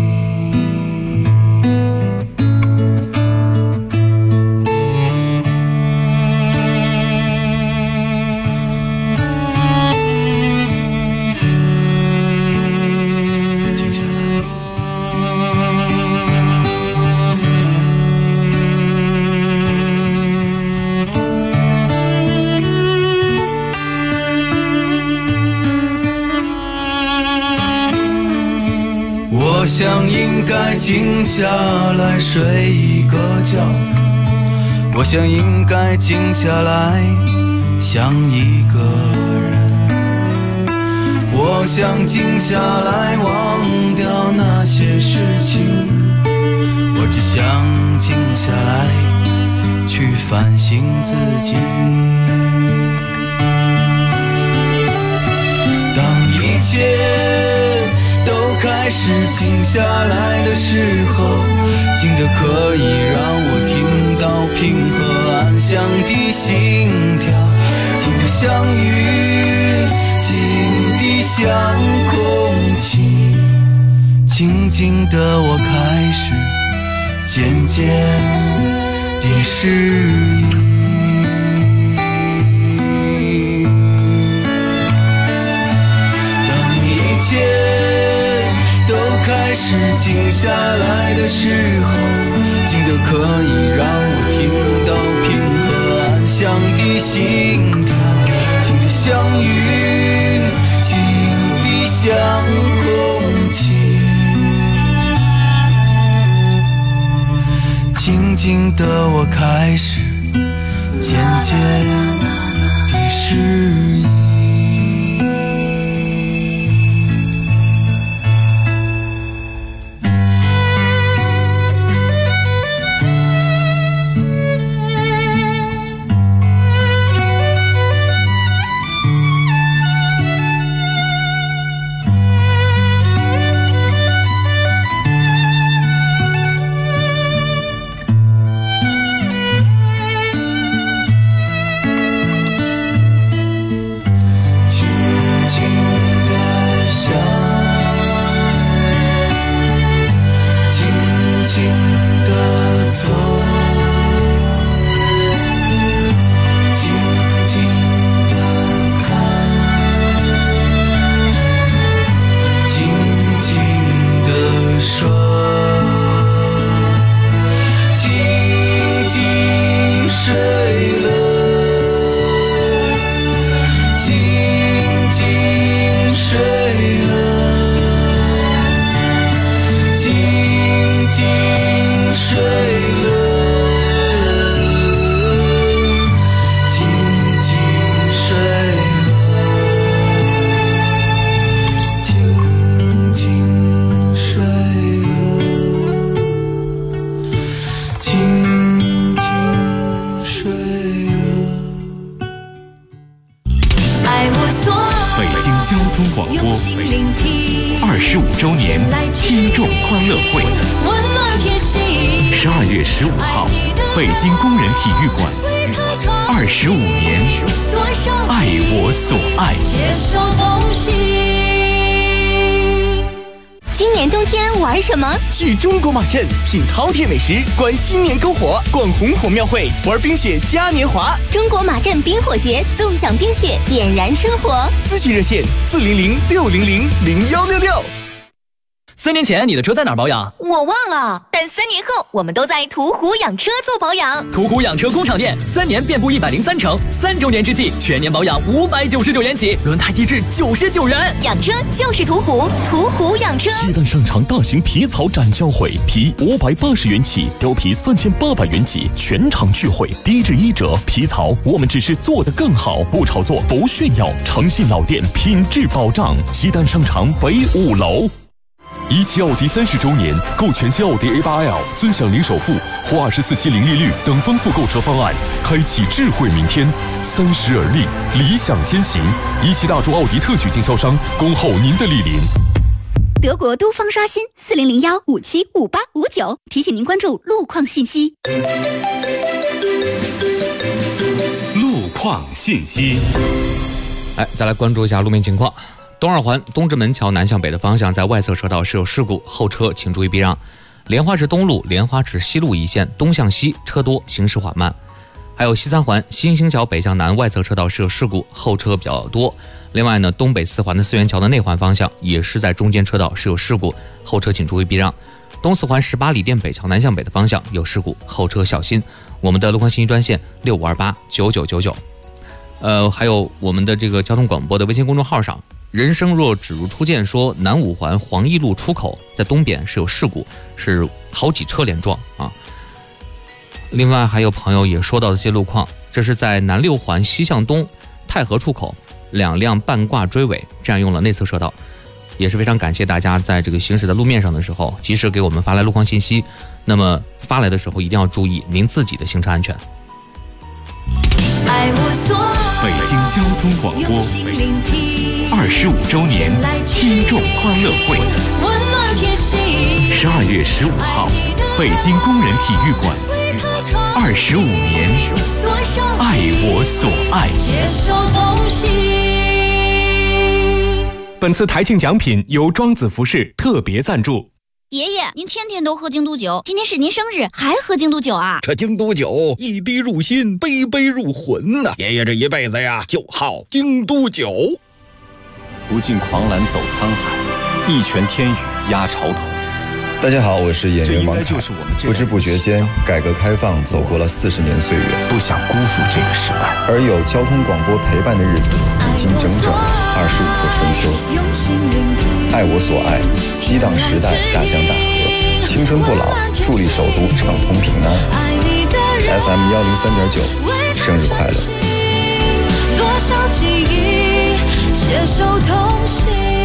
我想应该静下来睡一个觉，我想应该静下来想一个人，我想静下来忘掉那些事情，我只想静下来去反省自己。当一切都开始静下来的时候，静得可以让我听到平和安详的心跳，静得像云，静得像空气，静静的我开始渐渐地适应。开始静下来的时候，静得可以让我听到平和安详的心跳，静得像云，静得像空气，静静的我开始渐渐地适应。 广播25周年听众欢乐会，12月15号，北京工人体育馆 25年，爱我所爱， 携手同行。今年冬天玩什么？ 去中国马镇品饕餮美食，观新年篝火，逛红火庙会，玩冰雪嘉年华。 中国马镇冰火节，纵享冰雪，点燃生活。 咨询热线400-600-0166。3年前你的车在哪儿保养？ 我忘了，但3年后我们都在途虎养车做保养。 途虎养车工厂店，3年遍布103城，3周年之际，全年保养599元起，轮胎低至99元。 养车就是途虎，途虎养车。 西单商场大型皮草展销会，皮580元起，貂皮3800元起，全场聚会，低至1折。皮草，我们只是做得更好，不炒作，不炫耀，诚信老店，品质保障。西单商场北5楼。 17奥迪30周年，购全新奥迪 A8L， 尊享零首付或24期零利率等丰富购车方案，开启智慧明天。30而立，理想先行。17大众奥迪特许经销商，恭候您的莅临。 德国都方刷新4001575859，提醒您关注路况信息。 路况信息。 再来关注一下路面情况。东二环东直门桥南向北的方向，在外侧车道是有事故，后车请注意避让。莲花池东路、莲花池西路一线东向西车多，行驶缓慢。还有西三环新兴桥北向南外侧车道是有事故，后车比较多。另外呢，东北四环的四元桥的内环方向也是在中间车道是有事故，后车请注意避让。东四环18里店北桥南向北的方向有事故，后车小心。我们的路况信息专线65289999。还有我们的这个交通广播的微信公众号上。人生若只如初见说，南五环黄义路出口在东边是有事故，是好几车连撞啊。另外还有朋友也说到这些路况，这是在南六环西向东太和出口2辆半挂追尾占用了内侧车道，也是非常感谢大家在这个行驶在路面上的时候及时给我们发来路况信息。那么发来的时候一定要注意您自己的行车安全。 北京交通广播25周年听众欢乐会，12月15号，北京工人体育馆，25年，爱我所爱。 本次台庆奖品由庄子服饰特别赞助。 爷爷，您天天都喝京都酒，今天是您生日，还喝京都酒啊？ 这京都酒一滴入心，杯杯入魂呐！爷爷这一辈子呀，就好京都酒。 不尽狂澜走沧海，一拳天宇压潮头。 大家好，我是演员王凯。不知不觉间，改革开放走过了40年岁月， 不想辜负这个时代。 而有交通广播陪伴的日子，已经整整25个春秋。爱我所爱，激荡时代大江大河，青春不老，助力首都畅通平安。FM 103.9，生日快乐！ 多少记忆携手同行。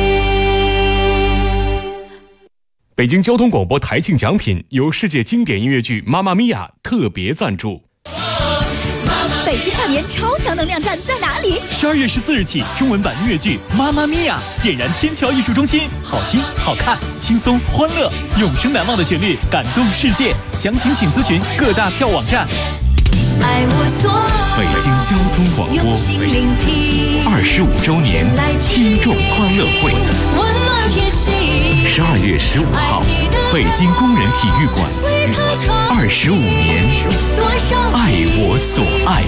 北京交通广播台庆奖品由世界经典音乐剧《妈妈咪呀》特别赞助。 北京跨年超强能量站在哪里 ？12月14日起，中文版音乐剧《妈妈咪呀》点燃天桥艺术中心，好听、好看、轻松、欢乐，永生难忘的旋律感动世界。详情请咨询各大票网站。 北京交通广播25周年听众欢乐会，12月15号，北京工人体育馆，25年，爱我所爱。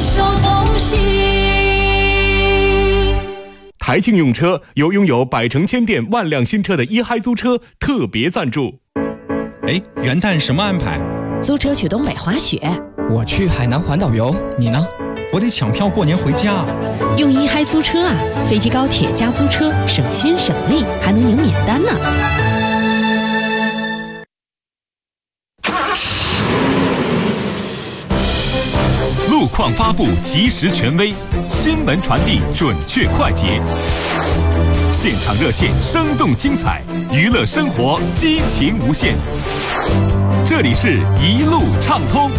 台庆用车由拥有百城千店万辆新车的一嗨租车特别赞助。 元旦什么安排？ 租车去东北滑雪。 我去海南环岛游，你呢？ 我得抢票过年回家。 用一嗨租车啊，飞机高铁加租车，省心省力，还能赢免单呢。 路况发布及时权威，新闻传递准确快捷，现场热线生动精彩，娱乐生活激情无限。这里是一路畅通。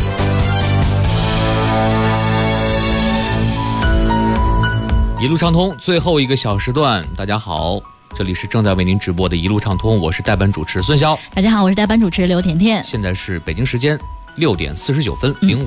一路畅通最后一个小时段，大家好，这里是正在为您直播的一路畅通，我是代班主持孙潇。 大家好，我是代班主持刘甜甜。 现在是北京时间6点49分05秒。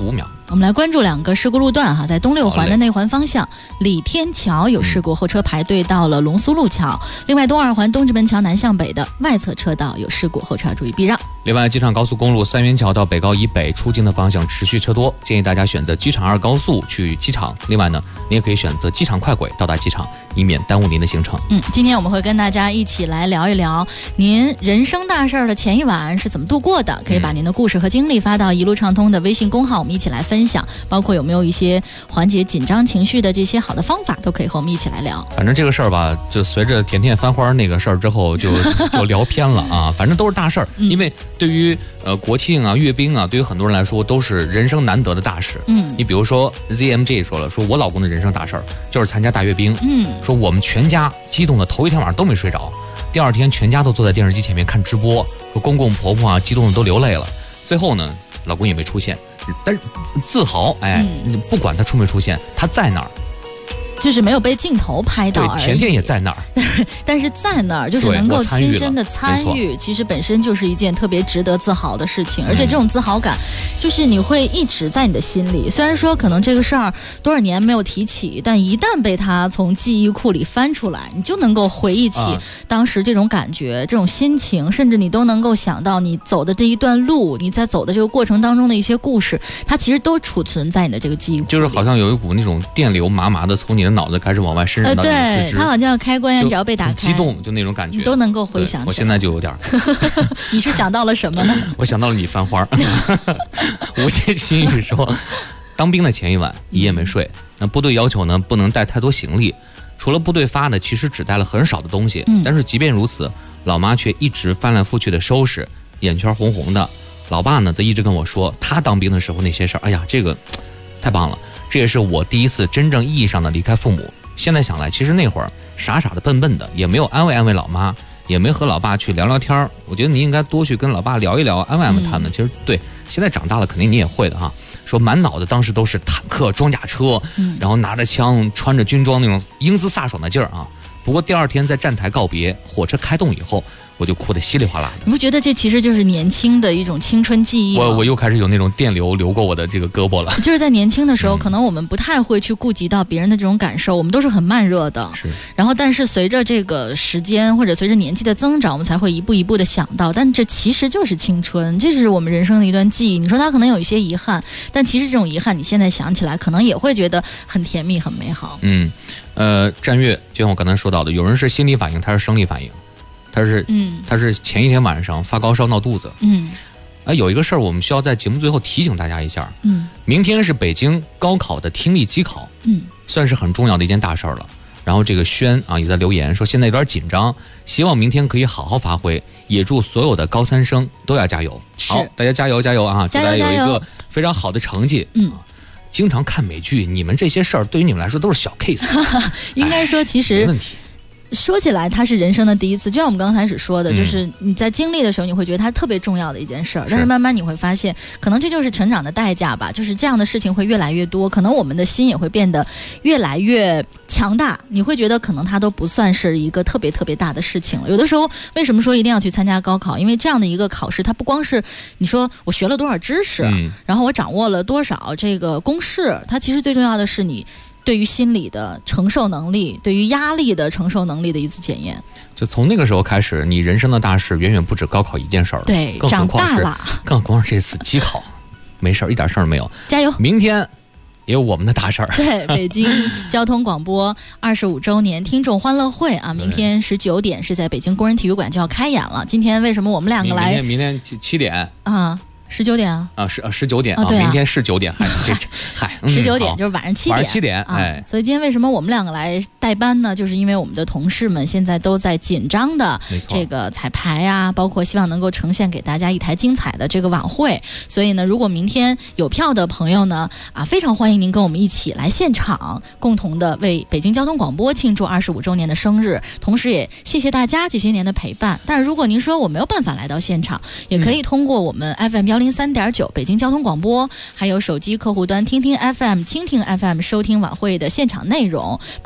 我们来关注2个事故路段哈，在东六环的内环方向，李天桥有事故，后车排队到了龙苏路桥。另外，东2环东直门桥南向北的外侧车道有事故，后车要注意避让。 另外，机场高速公路三元桥到北高以北出京的方向持续车多，建议大家选择机场2高速去机场。另外呢，你也可以选择机场快轨到达机场，以免耽误您的行程。 今天我们会跟大家一起来聊一聊您人生大事的前一晚是怎么度过的，可以把您的故事和经历发到一路畅通的微信公号，我们一起来分享，包括有没有一些缓解紧张情绪的这些好的方法，都可以和我们一起来聊。 反正这个事儿吧，就随着甜甜翻花那个事儿之后就聊偏了啊。反正都是大事儿，因为对于国庆啊、阅兵啊，对于很多人来说都是人生难得的大事。你比如说 ZMJ 说了，说我老公的人生大事儿就是参加大阅兵。说我们全家激动的头一天晚上都没睡着，第2天全家都坐在电视机前面看直播，说公公婆婆啊激动的都流泪了。最后呢，老公也没出现，但是自豪，不管他出没出现，他在那儿。 就是没有被镜头拍到而已。 甜甜也在那儿， 但是在那儿就是能够亲身的参与，其实本身就是一件特别值得自豪的事情。而且这种自豪感，就是你会一直在你的心里。虽然说可能这个事儿多少年没有提起，但一旦被他从记忆库里翻出来，你就能够回忆起当时这种感觉、这种心情，甚至你都能够想到你走的这一段路，你在走的这个过程当中的一些故事，它其实都储存在你的这个记忆库里。 就是好像有一股那种电流麻麻的从你的脑子开始往外伸展到你的四肢， 对，它好像开关只要被打开， 激动就那种感觉， 你都能够回想起来。 我现在就有点你是想到了什么呢？ 我想到了你翻花。无限心语说，当兵的前一晚一夜没睡，那部队要求呢不能带太多行李，除了部队发的，其实只带了很少的东西。但是即便如此，老妈却一直翻来覆去的收拾，眼圈红红的。老爸呢则一直跟我说，他当兵的时候那些事儿，哎呀，这个太棒了，这也是我第一次真正意义上的离开父母。现在想来，其实那会儿傻傻的笨笨的，也没有安慰安慰老妈，也没和老爸去聊聊天。我觉得你应该多去跟老爸聊一聊，安慰安慰他们。其实对，现在长大了肯定你也会的哈。说满脑子当时都是坦克、装甲车，然后拿着枪、穿着军装那种英姿飒爽的劲儿啊。不过第2天在站台告别，火车开动以后，我就哭得稀里哗啦的。 你不觉得这其实就是年轻的一种青春记忆吗？ 我又开始有那种电流流过我的这个胳膊了。 就是在年轻的时候，可能我们不太会去顾及到别人的这种感受，我们都是很慢热的。 是。 然后，但是随着这个时间或者随着年纪的增长，我们才会一步一步的想到，但这其实就是青春，这是我们人生的一段记忆。你说它可能有一些遗憾，但其实这种遗憾，你现在想起来，可能也会觉得很甜蜜、很美好。 战月就像我刚才说到的，有人是心理反应，他是生理反应，他是前一天晚上发高烧闹肚子。有一个事儿我们需要在节目最后提醒大家一下。明天是北京高考的听力机考，算是很重要的一件大事儿了。然后这个轩啊也在留言说，现在有点紧张，希望明天可以好好发挥，也祝所有的高3生都要加油。好，大家加油加油啊！祝大家有一个非常好的成绩。经常看美剧，你们这些事儿对于你们来说都是小 case。 应该说，其实没问题。 说起来，它是人生的第一次，就像我们刚开始说的，就是你在经历的时候，你会觉得它特别重要的一件事儿，但是慢慢你会发现，可能这就是成长的代价吧，就是这样的事情会越来越多，可能我们的心也会变得越来越强大，你会觉得可能它都不算是一个特别特别大的事情了。有的时候，为什么说一定要去参加高考？因为这样的一个考试，它不光是你说我学了多少知识，然后我掌握了多少这个公式，它其实最重要的是你对于心理的承受能力，对于压力的承受能力的一次检验。 就从那个时候开始，你人生的大事远远不止高考一件事儿了。 对，长大了。 更何况是这次机考，没事儿，一点事儿没有。 加油！ 明天也有我们的大事儿。 对，北京交通广播25周年听众欢乐会啊，明天19点是在北京工人体育馆就要开演了。今天为什么我们两个来？ 明天7点啊。19点啊 ，19点啊，明天是9点，嗨 ，19点就是晚上7点， 晚上7点，哎， 所以今天为什么我们两个来代班呢？就是因为我们的同事们现在都在紧张的这个彩排啊，包括希望能够呈现给大家一台精彩的这个晚会。所以呢，如果明天有票的朋友呢，非常欢迎您跟我们一起来现场，共同的为北京交通广播庆祝25周年的生日，同时也谢谢大家这些年的陪伴。但是如果您说我没有办法来到现场，也可以通过我们 FM103.9 北京交通广播，还有手机客户端听听 FM、蜻蜓 FM 收听晚会的现场内容，包括呢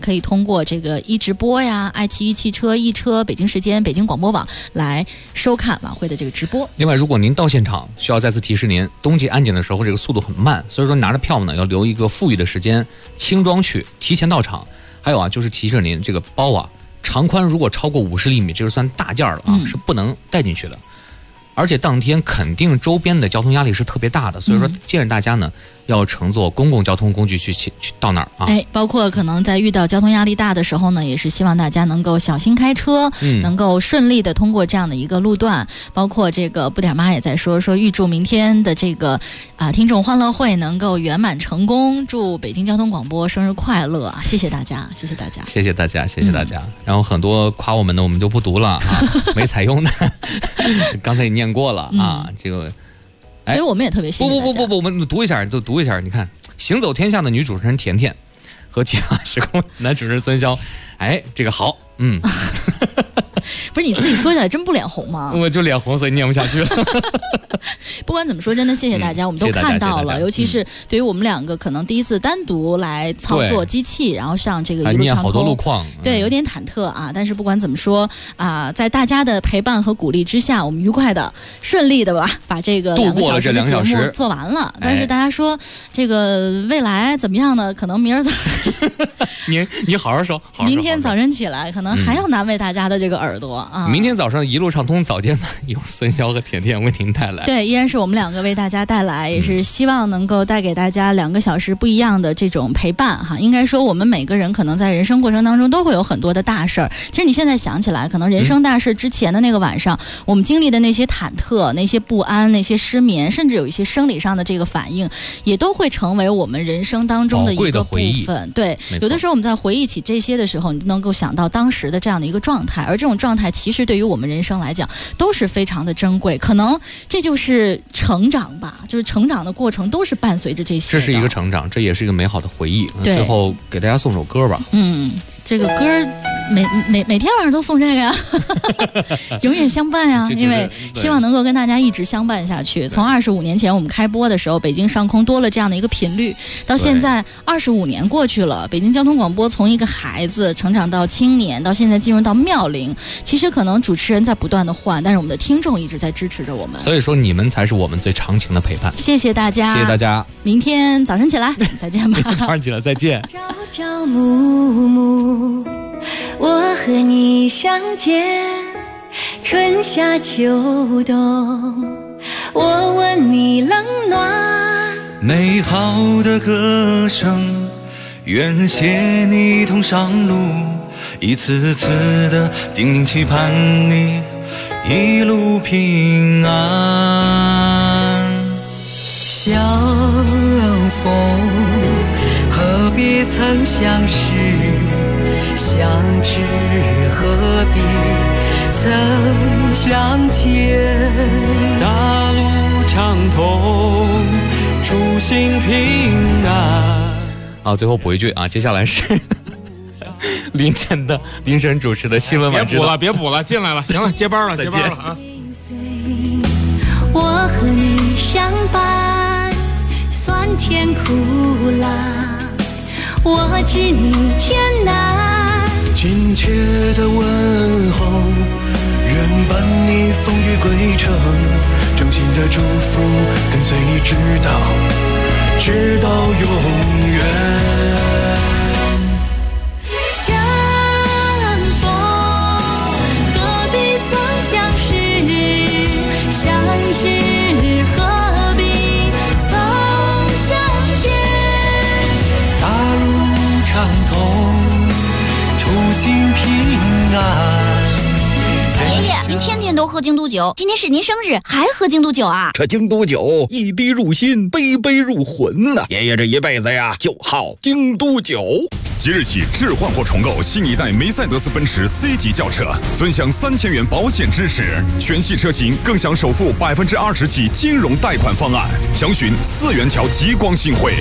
可以通过这个一直播呀、爱奇艺汽车、易车、北京时间、北京广播网来收看晚会的这个直播。 另外，如果您到现场，需要再次提示您，冬季安检的时候这个速度很慢，所以说拿着票呢要留一个富裕的时间，轻装去，提前到场。还有啊，就是提示您这个包啊，长宽如果超过50厘米，这就算大件了啊，是不能带进去的。而且当天肯定周边的交通压力是特别大的，所以说建议大家呢要乘坐公共交通工具去到那儿啊。 包括可能在遇到交通压力大的时候呢，也是希望大家能够小心开车，能够顺利的通过这样的一个路段。包括这个不点妈也在说预祝明天的这个听众欢乐会能够圆满成功，祝北京交通广播生日快乐啊！谢谢大家，谢谢大家， 谢谢大家，谢谢大家。然后很多夸我们的我们就不读了啊，没采用的，刚才也念过了啊，这个。 所以我们也特别谢谢大家。 不，我们读一下，都读一下。你看，行走天下的女主持人甜甜和计划时空男主持人孙骁，这个好， 不是你自己说起来真不脸红吗？ 我就脸红，所以念不下去了。 不管怎么说，真的谢谢大家，我们都看到了。尤其是对于我们两个可能第一次单独来操作机器，然后上这个一路畅通， 好多路况， 对，有点忐忑啊。但是不管怎么说在大家的陪伴和鼓励之下，我们愉快的、顺利的把这个2个小时的节目做完了。但是大家说这个未来怎么样呢？可能明儿早你好好说， 明天早晨起来可能还要难为大家的这个耳朵啊。 明天早上一路畅通早间版由孙骁和甜甜为您带来。 对，依然是我们两个为大家带来，也是希望能够带给大家2个小时不一样的这种陪伴哈。应该说我们每个人可能在人生过程当中都会有很多的大事儿。其实你现在想起来，可能人生大事之前的那个晚上，我们经历的那些忐忑、那些不安、那些失眠，甚至有一些生理上的这个反应，也都会成为我们人生当中的一个部分。对，有的时候我们在回忆起这些的时候，你能够想到当时的这样的一个状态，而这种状态其实对于我们人生来讲都是非常的珍贵。可能这就是成长吧，就是成长的过程都是伴随着这些。 这是一个成长，这也是一个美好的回忆。最后给大家送首歌吧。 这个歌每天晚上都送这个呀，永远相伴呀，因为希望能够跟大家一直相伴下去。从25年前我们开播的时候，北京上空多了这样的一个频率，到现在25年过去了，北京交通广播从一个孩子成长到青年，到现在进入到妙龄。其实可能主持人在不断的换，但是我们的听众一直在支持着我们。 所以说你们才是我们最长情的陪伴。 谢谢大家， 谢谢大家。 明天早晨起来再见吧。 早上起来再见。 朝朝暮暮，我和你相见，春夏秋冬，我问你冷暖。 美好的歌声，愿携你同上路，一次次的叮咛期盼你一路平安。 相逢何必曾相识，相知何必曾相见。 大路畅通，初心平安。 好，最后补一句啊，接下来是凌晨的凌晨主持的新闻晚知道。 别补了，进来了，行了，接班了，接班了啊！ 我和你相伴，酸甜苦辣，我知你艰难。 亲切的问候，愿伴你风雨归程，真心的祝福跟随你直到永远。 相逢何必曾相识，相知何必曾相见。 大路畅通，初心平安。 爷爷，您天天都喝京都酒，今天是您生日，还喝京都酒啊？ 这京都酒一滴入心，杯杯入魂呐！爷爷这一辈子呀，就好京都酒。 即日起置换或重购新一代梅赛德斯奔驰 C 级轿车，尊享3000元保险支持，全系车型更享首付20%起金融贷款方案。详询4元桥极光信汇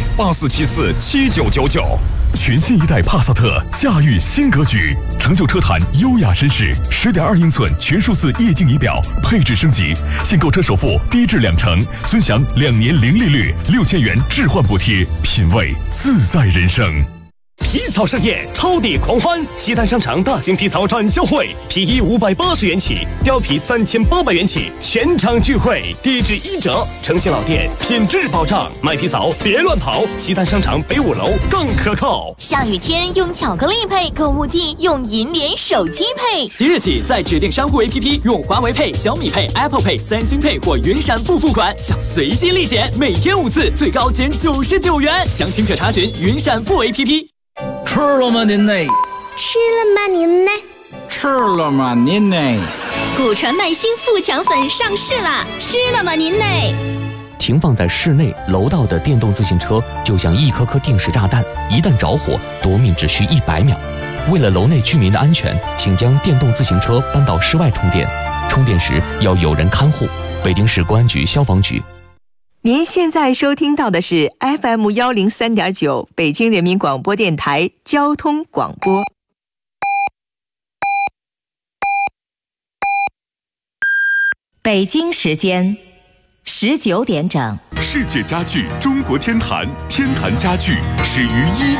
84747999。 全新一代帕萨特驾驭新格局，成就车坛优雅绅士，10.2英寸全数字液晶仪表，配置升级，现购车首付低至20%，尊享2年零利率，6000元置换补贴，品味自在人生。 皮草盛宴，超抵狂欢！西单商场大型皮草展销会，皮衣580元起，貂皮3800元起，全场聚会，地址1折，诚信老店，品质保障。买皮草别乱跑，西单商场北5楼更可靠。 下雨天用巧克力配，购物季用银联手机配。 即日起，在指定商户 APP 用华为Pay、小米Pay、Apple Pay、三星Pay 或云闪付款，享随机立减，每天5次，最高减99元。详情可查询云闪付 APP。 吃了吗您呢？ 吃了吗您呢？ 吃了吗您呢？ 古传耐心富强粉上市啦！吃了吗您呢？ 停放在室内楼道的电动自行车就像一颗颗定时炸弹，一旦着火，夺命只需100秒。为了楼内居民的安全，请将电动自行车搬到室外充电，充电时要有人看护。北京市公安局消防局。 您现在收听到的是 FM 103.9北京人民广播电台交通广播。北京时间19点整。 世界家具中国天坛，天坛家具始于